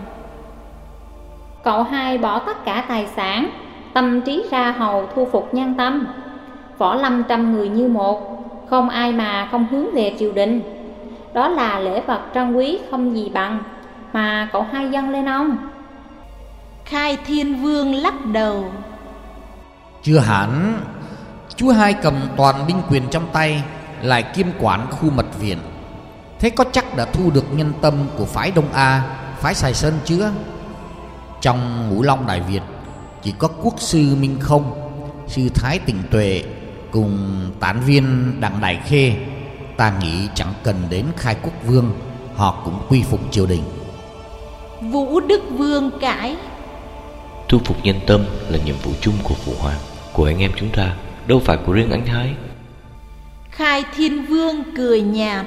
Speaker 5: Cậu hai bỏ tất cả tài sản, tâm trí ra hầu thu phục nhân tâm. Võ lâm trăm người như một, không ai mà không hướng về triều đình. Đó là lễ vật trân quý không gì bằng, mà cậu hai dâng lên ông.
Speaker 1: Khai Thiên Vương lắc đầu.
Speaker 4: Chưa hẳn. Chú hai cầm toàn binh quyền trong tay, lại kiêm quản khu mật viện. Thế có chắc đã thu được nhân tâm của phái Đông A, phái Sài Sơn chưa? Trong Ngũ Long Đại Việt chỉ có quốc sư Minh Không, sư Thái Tịnh Tuệ cùng tán viên Đặng Đại Khê. Ta nghĩ chẳng cần đến Khai Quốc Vương, họ cũng quy phục triều đình.
Speaker 1: Vũ Đức Vương cãi:
Speaker 6: Thu phục nhân tâm là nhiệm vụ chung của Phụ Hoàng, của anh em chúng ta, đâu phải của riêng anh hai.
Speaker 1: Khai Thiên Vương cười nhạt: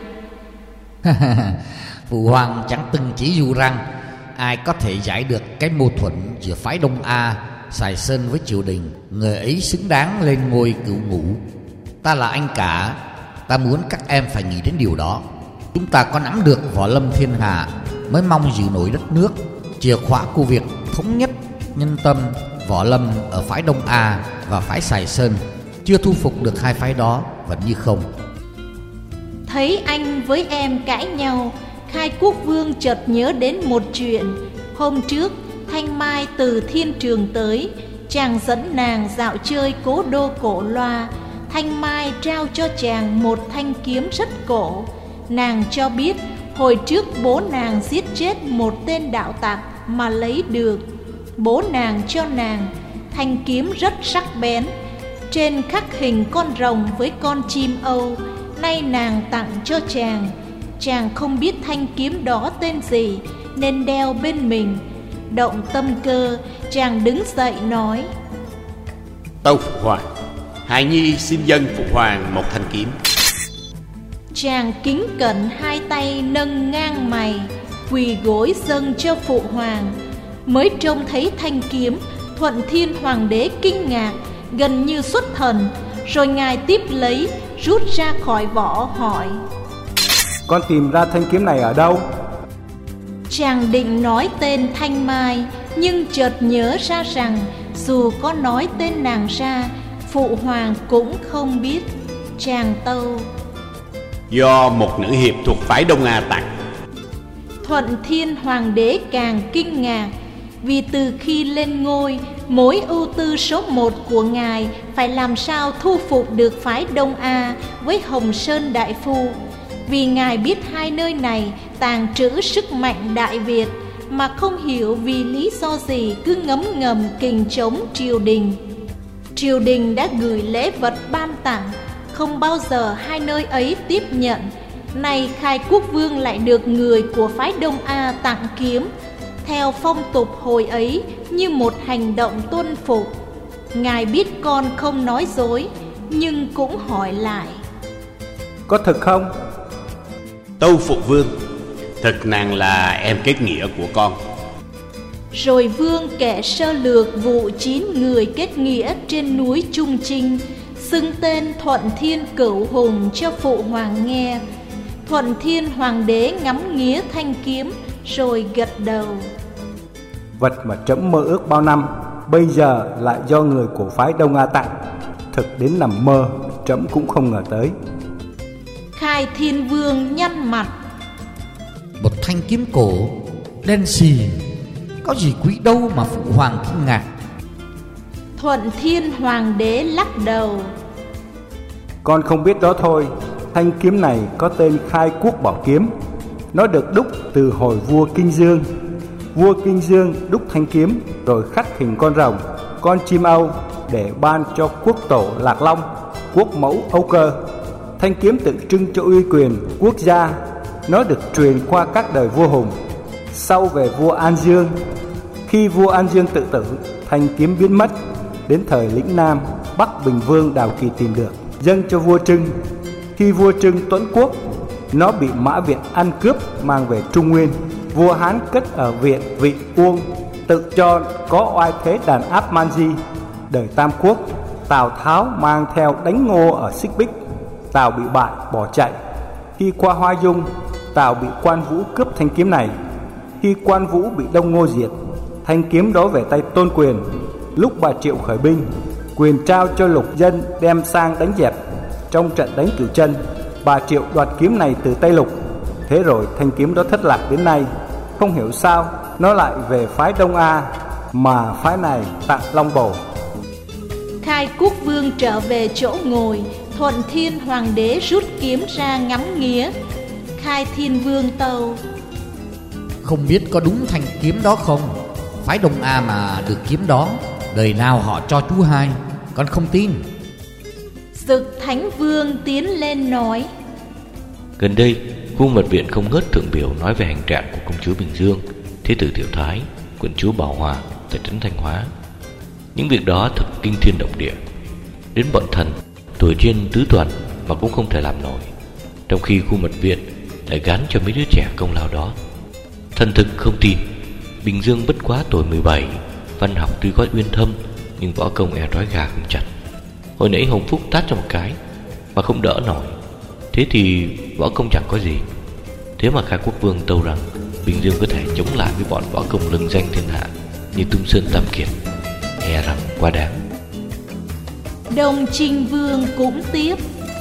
Speaker 4: Phụ Hoàng chẳng từng chỉ dụ rằng ai có thể giải được cái mâu thuẫn giữa phái Đông A, Sài Sơn với triều đình, người ấy xứng đáng lên ngôi cửu ngũ. Ta là anh cả, ta muốn các em phải nghĩ đến điều đó. Chúng ta có nắm được võ lâm thiên hạ mới mong giữ nổi đất nước. Chìa khóa của việc thống nhất nhân tâm võ lâm ở phái Đông A và phái Sài Sơn chưa thu phục được hai phái đó vẫn như không.
Speaker 1: Thấy anh với em cãi nhau, Khai Quốc Vương chợt nhớ đến một chuyện. Hôm trước Thanh Mai từ Thiên Trường tới, chàng dẫn nàng dạo chơi cố đô Cổ Loa. Thanh Mai trao cho chàng một thanh kiếm rất cổ. Nàng cho biết hồi trước bố nàng giết chết một tên đạo tặc mà lấy được. Bố nàng cho nàng thanh kiếm rất sắc bén, trên khắc hình con rồng với con chim âu. Nay nàng tặng cho chàng. Chàng không biết thanh kiếm đó tên gì nên đeo bên mình. Động tâm cơ, chàng đứng dậy nói:
Speaker 8: Tâu Phụ Hoàng, hài nhi xin dâng Phụ Hoàng một thanh kiếm.
Speaker 1: Chàng kính cẩn hai tay nâng ngang mày, quỳ gối dâng cho Phụ Hoàng. Mới trông thấy thanh kiếm, Thuận Thiên Hoàng đế kinh ngạc, gần như xuất thần. Rồi ngài tiếp lấy, rút ra khỏi vỏ hỏi:
Speaker 2: Con tìm ra thanh kiếm này ở đâu?
Speaker 1: Chàng định nói tên Thanh Mai, nhưng chợt nhớ ra rằng dù có nói tên nàng ra, Phụ Hoàng cũng không biết. Chàng tâu:
Speaker 8: Do một nữ hiệp thuộc phái Đông A tặng.
Speaker 1: Thuận Thiên Hoàng đế càng kinh ngạc, vì từ khi lên ngôi, mối ưu tư số một của ngài phải làm sao thu phục được phái Đông A với Hồng Sơn Đại Phu. Vì ngài biết hai nơi này tàng trữ sức mạnh Đại Việt, mà không hiểu vì lý do gì cứ ngấm ngầm kình chống triều đình. Triều đình đã gửi lễ vật ban tặng, không bao giờ hai nơi ấy tiếp nhận. Nay Khai Quốc Vương lại được người của phái Đông A tặng kiếm, theo phong tục hồi ấy như một hành động tuân phục. Ngài biết con không nói dối, nhưng cũng hỏi lại:
Speaker 2: Có thật không?
Speaker 8: Tâu Phụ Vương, thật nàng là em kết nghĩa của con.
Speaker 1: Rồi Vương kể sơ lược vụ chín người kết nghĩa trên núi Trung Trinh, xưng tên Thuận Thiên Cửu Hùng cho Phụ Hoàng nghe. Thuận Thiên Hoàng đế ngắm nghía thanh kiếm rồi gật đầu:
Speaker 2: Vật mà trẫm mơ ước bao năm, bây giờ lại do người của phái Đông A tặng. Thực đến nằm mơ, trẫm cũng không ngờ tới.
Speaker 1: Khai Thiên Vương nhăn mặt:
Speaker 4: Một thanh kiếm cổ đen xì, có gì quý đâu mà Phụ Hoàng kinh ngạc.
Speaker 1: Thuận Thiên Hoàng đế lắc đầu:
Speaker 2: Con không biết đó thôi. Thanh kiếm này có tên Khai Quốc Bảo Kiếm. Nó được đúc từ hồi vua Kinh Dương. Vua Kinh Dương đúc thanh kiếm rồi khắc hình con rồng, con chim âu để ban cho quốc tổ Lạc Long, quốc mẫu Âu Cơ. Thanh kiếm tượng trưng cho uy quyền quốc gia. Nó được truyền qua các đời vua hùng. Sau về vua An Dương, khi vua An Dương tự tử, thanh kiếm biến mất. Đến thời lĩnh Nam, Bắc Bình Vương Đào Kỳ tìm được, dâng cho vua Trưng. Khi vua Trưng tuẫn quốc, nó bị Mã Viện ăn cướp mang về Trung Nguyên. Vua Hán cất ở viện Vị Uông, tự cho có oai thế đàn áp man di. Đời Tam Quốc, Tào Tháo mang theo đánh Ngô ở Xích Bích. Tào bị bại bỏ chạy. Khi qua Hoa Dung, Tào bị Quan Vũ cướp thanh kiếm này. Khi Quan Vũ bị Đông Ngô diệt, thanh kiếm đó về tay Tôn Quyền. Lúc Bà Triệu khởi binh, Quyền trao cho lục dân đem sang đánh dẹp. Trong trận đánh Cửu Chân, Bà Triệu đoạt kiếm này từ tay Lục. Thế rồi thanh kiếm đó thất lạc đến nay. Không hiểu sao nó lại về phái Đông A, mà phái này tặng Long Bầu.
Speaker 1: Khai Quốc Vương trở về chỗ ngồi. Thuận Thiên Hoàng đế rút kiếm ra ngắm nghía. Khai Thiên Vương tâu:
Speaker 4: Không biết có đúng thanh kiếm đó không? Phái Đông A mà được kiếm đó, đời nào họ cho chú hai, con không tin.
Speaker 1: Dực Thánh Vương tiến lên nói:
Speaker 6: Gần đây, khu mật viện không ngớt thượng biểu nói về hành trạng của công chúa Bình Dương, thế tử Tiểu Thái, quận chúa Bảo Hòa tại trấn Thanh Hóa. Những việc đó thật kinh thiên động địa, đến bọn thần tuổi trên tứ tuần mà cũng không thể làm nổi, trong khi khu mật viện lại gán cho mấy đứa trẻ công lao đó. Thần thực không tin. Bình Dương bất quá tuổi mười bảy, văn học tuy có uyên thâm, nhưng võ công e trói gà không chặt. Hồi nãy Hồng Phúc tát cho một cái mà không đỡ nổi, thế thì võ công chẳng có gì. Thế mà Khai Quốc Vương tâu rằng Bình Dương có thể chống lại với bọn võ công lừng danh thiên hạ như Tung Sơn Tam Kiệt, e rằng quá đáng.
Speaker 1: Đồng Trình Vương cũng tiếp: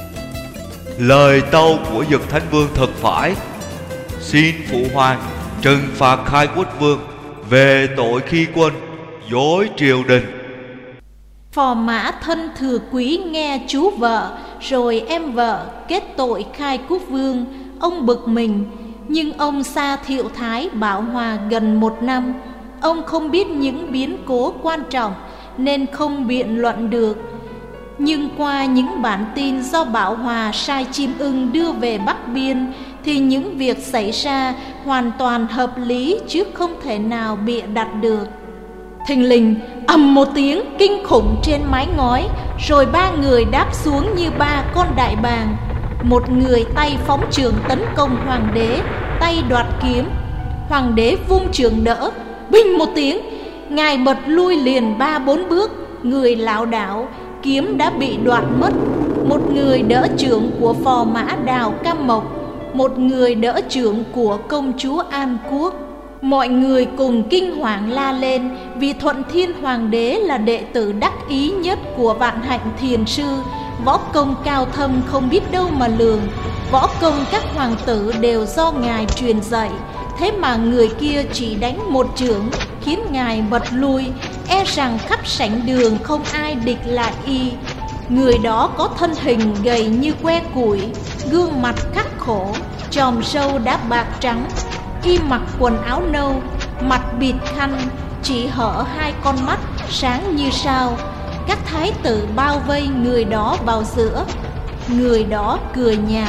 Speaker 10: Lời tâu của Dực Thánh Vương thật phải. Xin phụ hoàng trừng phạt Khai Quốc Vương về tội khi quân, dối triều đình.
Speaker 1: Phò Mã Thân Thừa Quý nghe chú vợ rồi em vợ kết tội Khai Quốc Vương, ông bực mình. Nhưng ông xa Thiệu Thái Bảo Hòa gần một năm, ông không biết những biến cố quan trọng nên không biện luận được. Nhưng qua những bản tin do Bảo Hòa sai chim ưng đưa về Bắc Biên thì những việc xảy ra hoàn toàn hợp lý chứ không thể nào bịa đặt được. Thình lình ầm một tiếng kinh khủng trên mái ngói, rồi ba người đáp xuống như ba con đại bàng. Một người tay phóng trường tấn công hoàng đế, tay đoạt kiếm. Hoàng đế vung trường đỡ, binh một tiếng, ngài bật lui liền ba bốn bước, người lảo đảo, kiếm đã bị đoạt mất. Một người đỡ trưởng của phò mã Đào Cam Mộc, một người đỡ trưởng của công chúa An Quốc. Mọi người cùng kinh hoàng la lên, vì Thuận Thiên Hoàng đế là đệ tử đắc ý nhất của Vạn Hạnh Thiền Sư, võ công cao thâm không biết đâu mà lường. Võ công các hoàng tử đều do ngài truyền dạy, thế mà người kia chỉ đánh một chưởng khiến ngài bật lui, e rằng khắp sảnh đường không ai địch lại y. Người đó có thân hình gầy như que củi, gương mặt khắc khổ, chòm râu đã bạc trắng. Y mặc quần áo nâu, mặt bịt khăn, chỉ hở hai con mắt sáng như sao. Các thái tử bao vây người đó vào giữa. Người đó cười nhạt: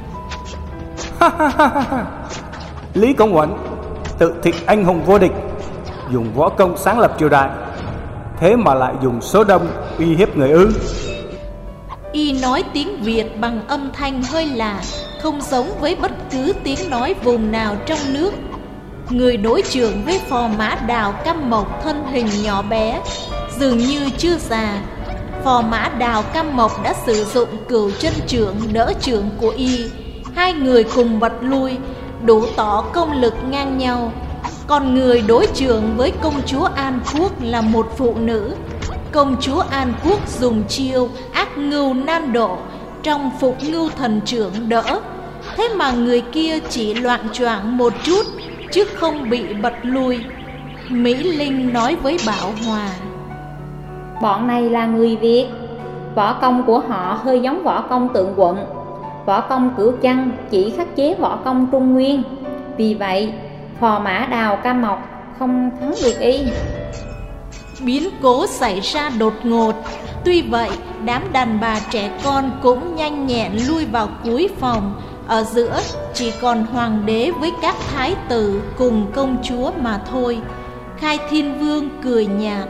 Speaker 2: Lý Công Uẩn tự thịnh anh hùng vô địch, dùng võ công sáng lập triều đại, thế mà lại dùng số đông uy hiếp người ư?
Speaker 1: Y nói tiếng Việt bằng âm thanh hơi lạ, không giống với bất cứ tiếng nói vùng nào trong nước. Người đối trưởng với phò mã Đào Cam Mộc thân hình nhỏ bé, dường như chưa già. Phò mã Đào Cam Mộc đã sử dụng cửu chân trưởng đỡ trưởng của y. Hai người cùng bật lui, đủ tỏ công lực ngang nhau. Còn người đối trưởng với công chúa An Quốc là một phụ nữ. Công chúa An Quốc dùng chiêu ác ngưu nan độ trong Phục Ngưu Thần Trưởng đỡ, thế mà người kia chỉ loạng choạng một chút chứ không bị bật lui. Mỹ Linh nói với Bảo Hòa:
Speaker 5: Bọn này là người Việt, võ công của họ hơi giống võ công Tượng Quận. Võ công Cửu Chân chỉ khắc chế võ công Trung Nguyên, vì vậy phò mã Đào Cam Mộc không thắng được y.
Speaker 1: Biến cố xảy ra đột ngột, tuy vậy đám đàn bà trẻ con cũng nhanh nhẹn lui vào cuối phòng. Ở giữa chỉ còn hoàng đế với các thái tử cùng công chúa mà thôi. Khai Thiên Vương cười nhạt: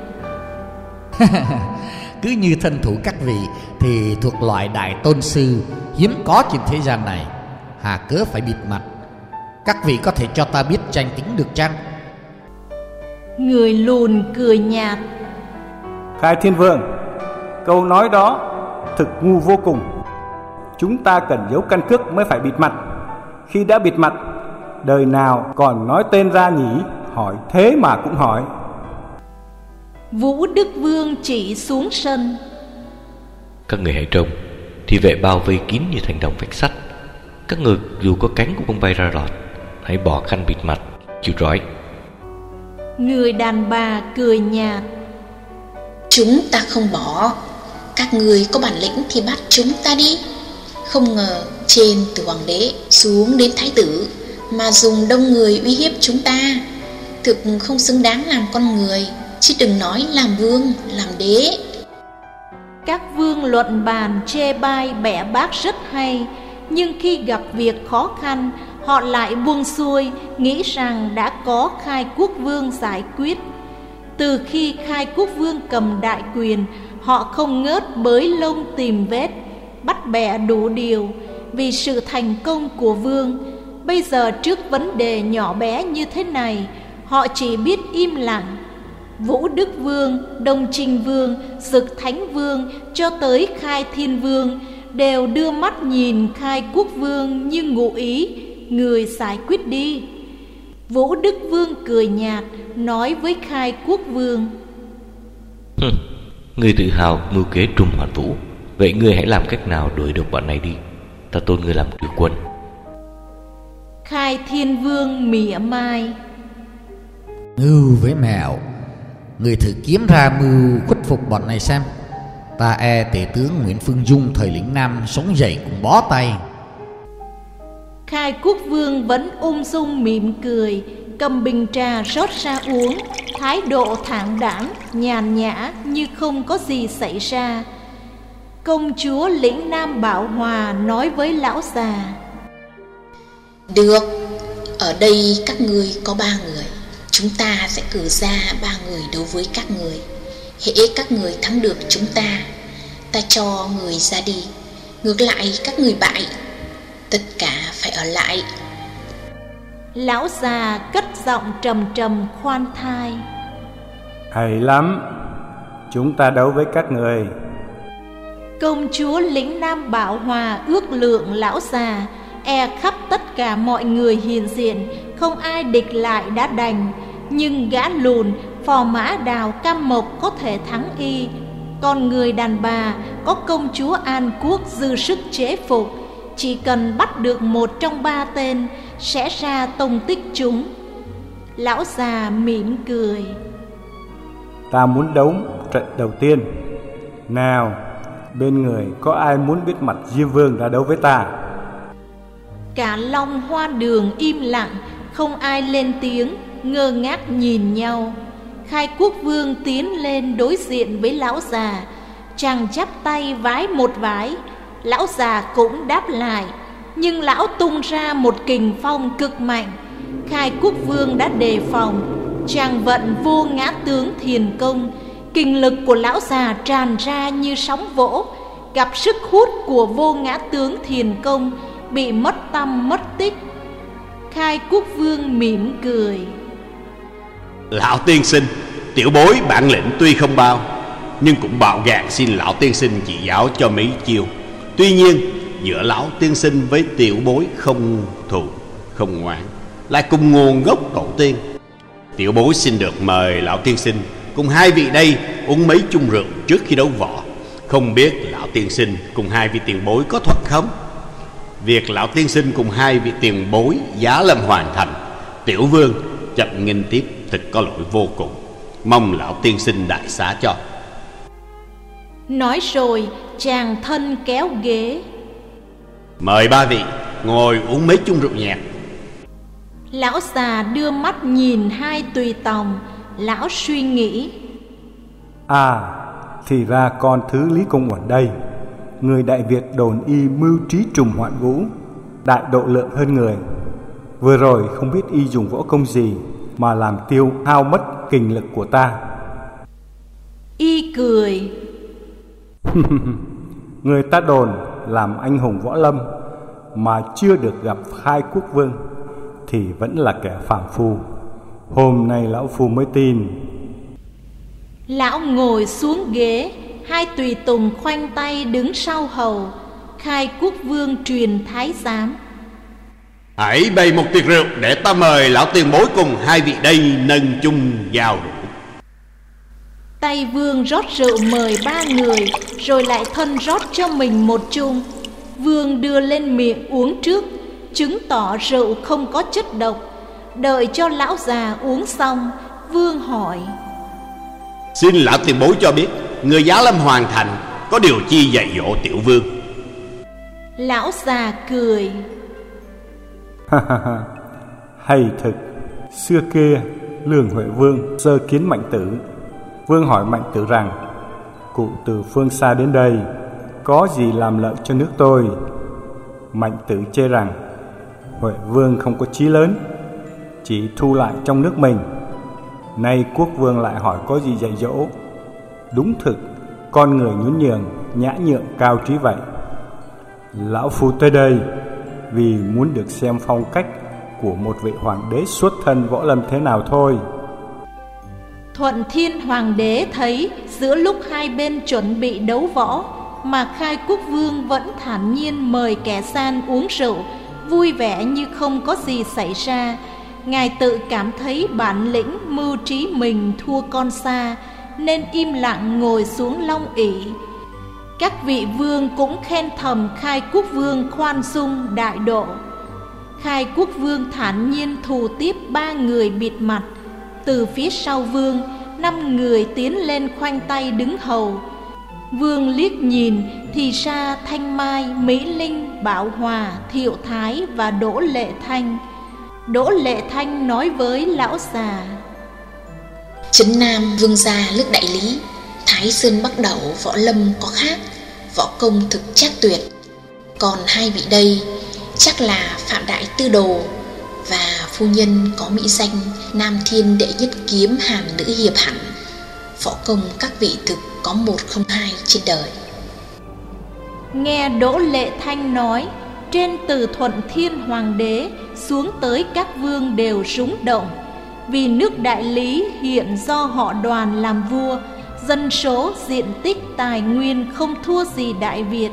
Speaker 4: Cứ như thân thủ các vị thì thuộc loại đại tôn sư hiếm có trên thế gian này, hà cớ phải bịt mặt. Các vị có thể cho ta biết danh tính được chăng?
Speaker 1: Người lùn cười nhạt:
Speaker 2: Khai Thiên Vương, câu nói đó thực ngu vô cùng. Chúng ta cần giấu căn cước mới phải bịt mặt. Khi đã bịt mặt, đời nào còn nói tên ra nhỉ? Hỏi thế mà cũng hỏi.
Speaker 1: Vũ Đức Vương chỉ xuống sân:
Speaker 6: Các người hãy trông, thì vệ bao vây kín như thành đồng vách sắt. Các người dù có cánh cũng không bay ra lọt. Hãy bỏ khăn bịt mặt, chịu trói.
Speaker 1: Người đàn bà cười nhạt:
Speaker 3: Chúng ta không bỏ. Các người có bản lĩnh thì bắt chúng ta đi. Không ngờ trên từ hoàng đế xuống đến thái tử mà dùng đông người uy hiếp chúng ta, thực không xứng đáng làm con người, chứ đừng nói làm vương, làm đế.
Speaker 1: Các vương luận bàn chê bai bẻ bác rất hay, nhưng khi gặp việc khó khăn, họ lại buông xuôi, nghĩ rằng đã có Khai Quốc Vương giải quyết. Từ khi Khai Quốc Vương cầm đại quyền, họ không ngớt bới lông tìm vết, bắt bẻ đủ điều vì sự thành công của vương. Bây giờ trước vấn đề nhỏ bé như thế này, họ chỉ biết im lặng. Vũ Đức Vương, Đông Trinh Vương, Dực Thánh Vương cho tới Khai Thiên Vương đều đưa mắt nhìn Khai Quốc Vương như ngụ ý người giải quyết đi. Vũ Đức Vương cười nhạt nói với Khai Quốc Vương:
Speaker 6: Hừ, ngươi tự hào mưu kế trùng hoàn vũ, vậy ngươi hãy làm cách nào đuổi được bọn này đi, ta tôn ngươi làm trừ quân.
Speaker 1: Khai Thiên Vương mỉa mai:
Speaker 4: Ngưu với mèo, người thử kiếm ra mưu khuất phục bọn này xem. Ta e tể tướng Nguyễn Phương Dung thời lĩnh Nam sống dậy cũng bó tay.
Speaker 1: Khai Quốc Vương vẫn ung dung mỉm cười, cầm bình trà rót ra uống, thái độ thản đãng nhàn nhã như không có gì xảy ra. Công chúa lĩnh Nam Bảo Hòa nói với lão già:
Speaker 3: Được, ở đây các ngươi có ba người, chúng ta sẽ cử ra ba người đấu với các người. Hễ các người thắng được chúng ta, ta cho người ra đi. Ngược lại các người bại, tất cả phải ở lại.
Speaker 1: Lão già cất giọng trầm trầm khoan thai:
Speaker 2: Hay lắm, chúng ta đấu với các người.
Speaker 1: Công chúa lĩnh Nam Bảo Hòa ước lượng lão già, e khắp tất cả mọi người hiện diện, không ai địch lại đã đành. Nhưng gã lùn phò mã Đào Cam Mộc có thể thắng y, còn người đàn bà có công chúa An Quốc dư sức chế phục. Chỉ cần bắt được một trong ba tên sẽ ra tông tích chúng. Lão già mỉm cười:
Speaker 2: Ta muốn đấu trận đầu tiên. Nào, bên người có ai muốn biết mặt Diêm Vương ra đấu với ta?
Speaker 1: Cả Long Hoa Đường im lặng, không ai lên tiếng, ngơ ngác nhìn nhau. Khai Quốc Vương tiến lên đối diện với lão già, chàng chắp tay vái một vái. Lão già cũng đáp lại, nhưng lão tung ra một kình phong cực mạnh. Khai Quốc Vương đã đề phòng, chàng vận Vô Ngã Tướng Thiền Công. Kình lực của lão già tràn ra như sóng vỗ, gặp sức hút của Vô Ngã Tướng Thiền Công, bị mất tăm mất tích. Khai Quốc Vương mỉm cười:
Speaker 8: Lão tiên sinh, tiểu bối bản lĩnh tuy không bao, nhưng cũng bạo gạn xin lão tiên sinh chỉ giáo cho mấy chiêu. Tuy nhiên giữa lão tiên sinh với tiểu bối không thù không ngoạn, lại cùng nguồn gốc tổ tiên. Tiểu bối xin được mời lão tiên sinh cùng hai vị đây uống mấy chung rượu trước khi đấu võ. Không biết lão tiên sinh cùng hai vị tiền bối có thuật không? Việc lão tiên sinh cùng hai vị tiền bối giá lâm hoàn thành, tiểu vương chậm nghênh tiếp thật có lỗi vô cùng, mong lão tiên sinh đại xá cho.
Speaker 1: Nói rồi chàng thân kéo ghế:
Speaker 8: Mời ba vị ngồi uống mấy chung rượu nhạt.
Speaker 1: Lão già đưa mắt nhìn hai tùy tòng, lão suy nghĩ:
Speaker 2: À, thì ra con thứ Lý Công Uẩn đây. Người Đại Việt đồn y mưu trí trùng hoạn vũ, đại độ lượng hơn người. Vừa rồi không biết y dùng võ công gì mà làm tiêu hao mất kình lực của ta.
Speaker 1: Y cười:
Speaker 2: Người ta đồn làm anh hùng võ lâm mà chưa được gặp Khai Quốc Vương thì vẫn là kẻ phàm phu. Hôm nay lão phu mới tin.
Speaker 1: Lão ngồi xuống ghế, hai tùy tùng khoanh tay đứng sau hầu. Khai Quốc Vương truyền thái giám:
Speaker 8: Hãy bày một tiệc rượu để ta mời lão tiền bối cùng hai vị đây nâng chung giao rượu.
Speaker 1: Tây Vương rót rượu mời ba người, rồi lại thân rót cho mình một chung. Vương đưa lên miệng uống trước, chứng tỏ rượu không có chất độc. Đợi cho lão già uống xong, Vương hỏi:
Speaker 8: Xin lão tiền bối cho biết, người giá lâm hoàn thành có điều chi dạy dỗ tiểu vương?
Speaker 1: Lão già cười.
Speaker 2: Hay thực. Xưa kia Lương Huệ Vương sơ kiến Mạnh Tử. Vương hỏi Mạnh Tử rằng: cụ từ phương xa đến đây, có gì làm lợi cho nước tôi? Mạnh Tử chê rằng Huệ Vương không có chí lớn, chỉ thu lại trong nước mình. Nay quốc vương lại hỏi có gì dạy dỗ. Đúng thực, con người nhún nhường, nhã nhượng cao trí vậy. Lão phu tới đây vì muốn được xem phong cách của một vị hoàng đế xuất thân võ lâm thế nào thôi.
Speaker 1: Thuận Thiên Hoàng đế thấy giữa lúc hai bên chuẩn bị đấu võ mà Khai Quốc Vương vẫn thản nhiên mời kẻ gian uống rượu, vui vẻ như không có gì xảy ra. Ngài tự cảm thấy bản lĩnh mưu trí mình thua con xa, nên im lặng ngồi xuống long ỷ. Các vị vương cũng khen thầm Khai Quốc Vương khoan dung đại độ. Khai Quốc Vương thản nhiên thù tiếp ba người bịt mặt. Từ phía sau vương, năm người tiến lên khoanh tay đứng hầu. Vương liếc nhìn thì ra Thanh Mai, Mỹ Linh, Bảo Hòa, Thiệu Thái và Đỗ Lệ Thanh. Đỗ Lệ Thanh nói với lão già:
Speaker 3: Trấn Nam vương gia Lức Đại Lý, Thái Sơn Bắc Đẩu võ lâm có khác, võ công thực chắc tuyệt. Còn hai vị đây chắc là Phạm Đại Tư Đồ và phu nhân có mỹ danh Nam Thiên đệ nhất kiếm hàn nữ hiệp hẳn. Võ công các vị thực có một không hai trên đời.
Speaker 1: Nghe Đỗ Lệ Thanh nói, trên từ Thuận Thiên Hoàng đế xuống tới các vương đều rúng động. Vì nước Đại Lý hiện do họ Đoàn làm vua, dân số, diện tích, tài nguyên không thua gì Đại Việt.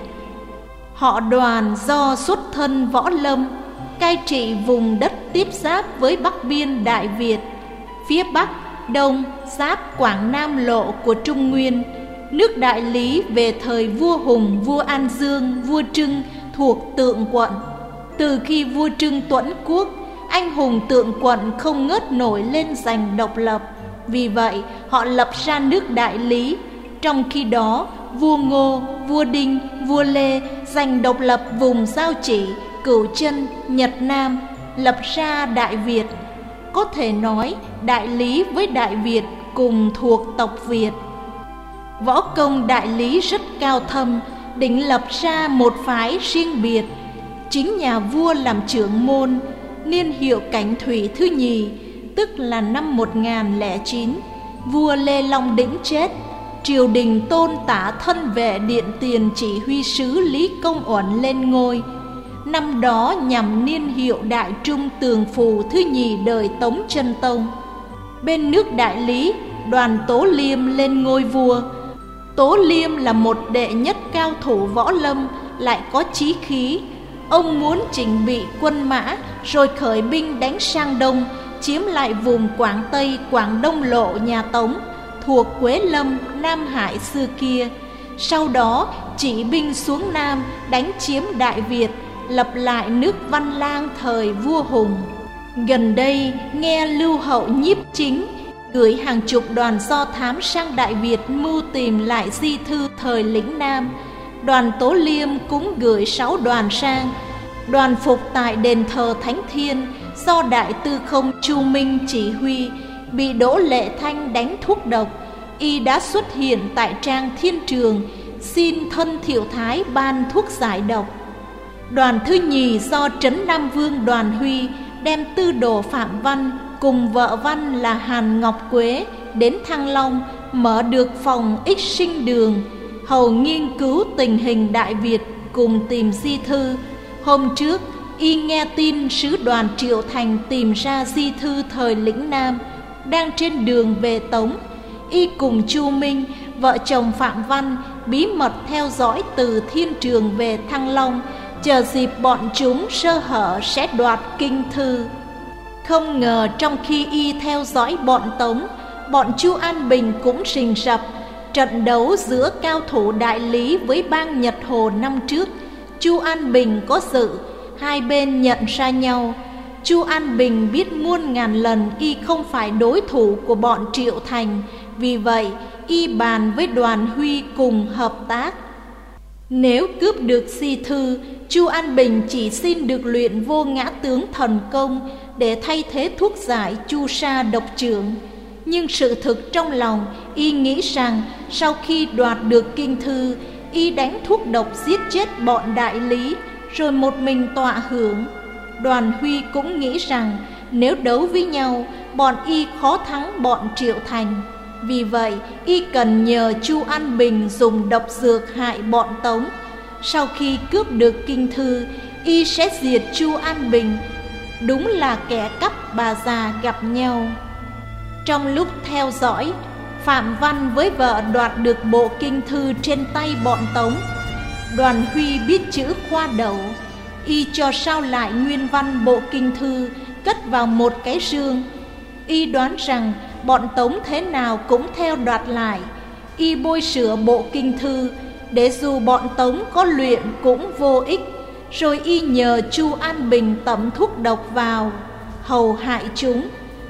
Speaker 1: Họ Đoàn do xuất thân võ lâm, cai trị vùng đất tiếp giáp với Bắc Biên Đại Việt, phía Bắc, Đông giáp Quảng Nam lộ của Trung Nguyên. Nước Đại Lý về thời vua Hùng, vua An Dương, vua Trưng thuộc Tượng Quận. Từ khi vua Trưng tuẫn quốc, anh hùng Tượng Quận không ngớt nổi lên giành độc lập. Vì vậy họ lập ra nước Đại Lý. Trong khi đó vua Ngô, vua Đinh, vua Lê giành độc lập vùng Giao Chỉ, Cửu Chân, Nhật Nam, lập ra Đại Việt. Có thể nói Đại Lý với Đại Việt cùng thuộc tộc Việt. Võ công Đại Lý rất cao thâm, định lập ra một phái riêng biệt. Chính nhà vua làm trưởng môn, niên hiệu Cảnh Thủy thứ nhì, tức là năm một nghìn lẻ chín, vua Lê Long Đĩnh chết. Triều đình tôn Tả Thân Vệ Điện Tiền chỉ huy sứ Lý Công Uẩn lên ngôi. Năm đó nhằm niên hiệu Đại Trung Tường Phù thứ nhì đời Tống Chân Tông. Bên nước Đại Lý, Đoàn Tố Liêm lên ngôi vua. Tố Liêm là một đệ nhất cao thủ võ lâm, lại có chí khí. Ông muốn chỉnh bị quân mã rồi khởi binh đánh sang Đông, chiếm lại vùng Quảng Tây, Quảng Đông lộ nhà Tống thuộc Quế Lâm, Nam Hải xưa kia. Sau đó chỉ binh xuống Nam đánh chiếm Đại Việt, lập lại nước Văn Lang thời vua Hùng. Gần đây nghe Lưu Hậu Nhiếp Chính gửi hàng chục đoàn do thám sang Đại Việt mưu tìm lại di thư thời lĩnh Nam. Đoàn Tố Liêm cũng gửi sáu đoàn sang. Đoàn phục tại đền thờ Thánh Thiên do Đại Tư Không Chu Minh chỉ huy, bị Đỗ Lệ Thanh đánh thuốc độc. Y đã xuất hiện tại trang Thiên Trường, xin thân Thiệu Thái ban thuốc giải độc. Đoàn thứ nhì do Trấn Nam Vương Đoàn Huy đem tư đồ Phạm Văn cùng vợ Văn là Hàn Ngọc Quế đến Thăng Long, mở được phòng Ích Sinh Đường, hầu nghiên cứu tình hình Đại Việt cùng tìm di thư. Hôm trước y nghe tin sứ đoàn Triệu Thành tìm ra di thư thời lĩnh Nam, đang trên đường về Tống. Y cùng Chu Minh, vợ chồng Phạm Văn, bí mật theo dõi từ Thiên Trường về Thăng Long, chờ dịp bọn chúng sơ hở sẽ đoạt kinh thư. Không ngờ trong khi y theo dõi bọn Tống, bọn Chu An Bình cũng rình rập. Trận đấu giữa cao thủ Đại Lý với bang Nhật Hồ năm trước, Chu An Bình có dự, hai bên nhận ra nhau. Chu An Bình biết muôn ngàn lần y không phải đối thủ của bọn Triệu Thành, vì vậy y bàn với Đoàn Huy cùng hợp tác. Nếu cướp được Si Thư, Chu An Bình chỉ xin được luyện Vô Ngã Tướng thần công để thay thế thuốc giải Chu Sa độc trưởng. Nhưng sự thực trong lòng, y nghĩ rằng sau khi đoạt được kinh thư, y đánh thuốc độc giết chết bọn đại lý, rồi một mình tọa hưởng. Đoàn Huy cũng nghĩ rằng nếu đấu với nhau, bọn y khó thắng bọn Triệu Thành. Vì vậy, y cần nhờ Chu An Bình dùng độc dược hại bọn Tống. Sau khi cướp được kinh thư, y sẽ diệt Chu An Bình. Đúng là kẻ cắp bà già gặp nhau. Trong lúc theo dõi, Phạm Văn với vợ đoạt được bộ kinh thư trên tay bọn Tống. Đoàn Huy biết chữ khoa đầu, y cho sao lại nguyên văn bộ kinh thư, cất vào một cái rương. Y đoán rằng bọn Tống thế nào cũng theo đoạt lại. Y bôi sửa bộ kinh thư, để dù bọn Tống có luyện cũng vô ích. Rồi y nhờ Chu An Bình tẩm thuốc độc vào, hầu hại chúng.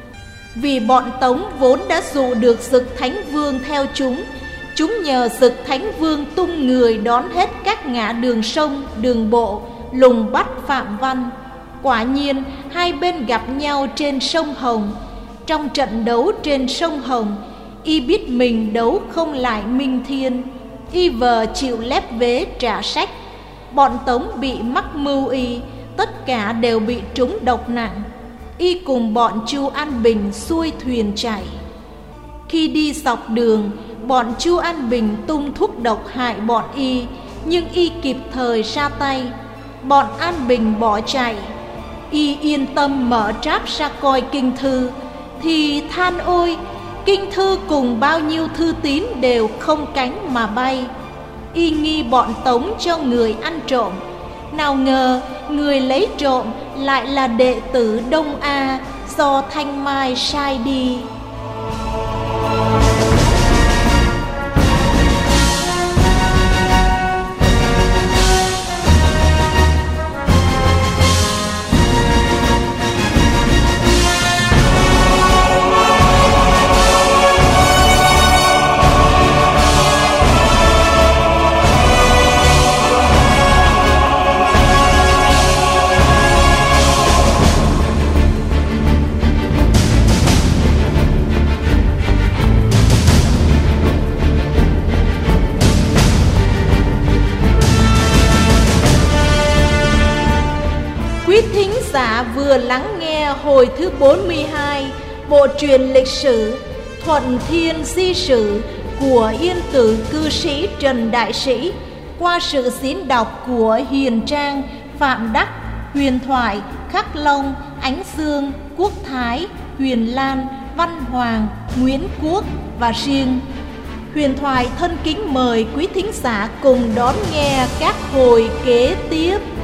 Speaker 1: Vì bọn Tống vốn đã dụ được Dực Thánh Vương theo chúng, chúng nhờ Dực Thánh Vương tung người đón hết các ngã đường sông, đường bộ, lùng bắt Phạm Văn. Quả nhiên hai bên gặp nhau trên sông Hồng. Trong trận đấu trên sông Hồng, y biết mình đấu không lại Minh Thiên, y vờ chịu lép vế trả sách. Bọn Tống bị mắc mưu y, tất cả đều bị trúng độc nặng. Y cùng bọn Chu An Bình xuôi thuyền chạy. Khi đi dọc đường, bọn Chu An Bình tung thuốc độc hại bọn y, nhưng y kịp thời ra tay. Bọn An Bình bỏ chạy. Y yên tâm mở tráp ra coi kinh thư, thì than ôi, kinh thư cùng bao nhiêu thư tín đều không cánh mà bay. Y nghi bọn Tống cho người ăn trộm. Nào ngờ người lấy trộm lại là đệ tử Đông A do Thanh Mai sai đi. Quý thính giả vừa lắng nghe hồi thứ bốn mươi hai bộ truyện lịch sử Thuận Thiên Di Sử của Yên Tử cư sĩ Trần Đại Sĩ qua sự diễn đọc của Hiền Trang, Phạm Đắc, Huyền Thoại, Khắc Long, Ánh Dương, Quốc Thái, Huyền Lan, Văn Hoàng, Nguyễn Quốc và riêng. Huyền Thoại thân kính mời quý thính giả cùng đón nghe các hồi kế tiếp.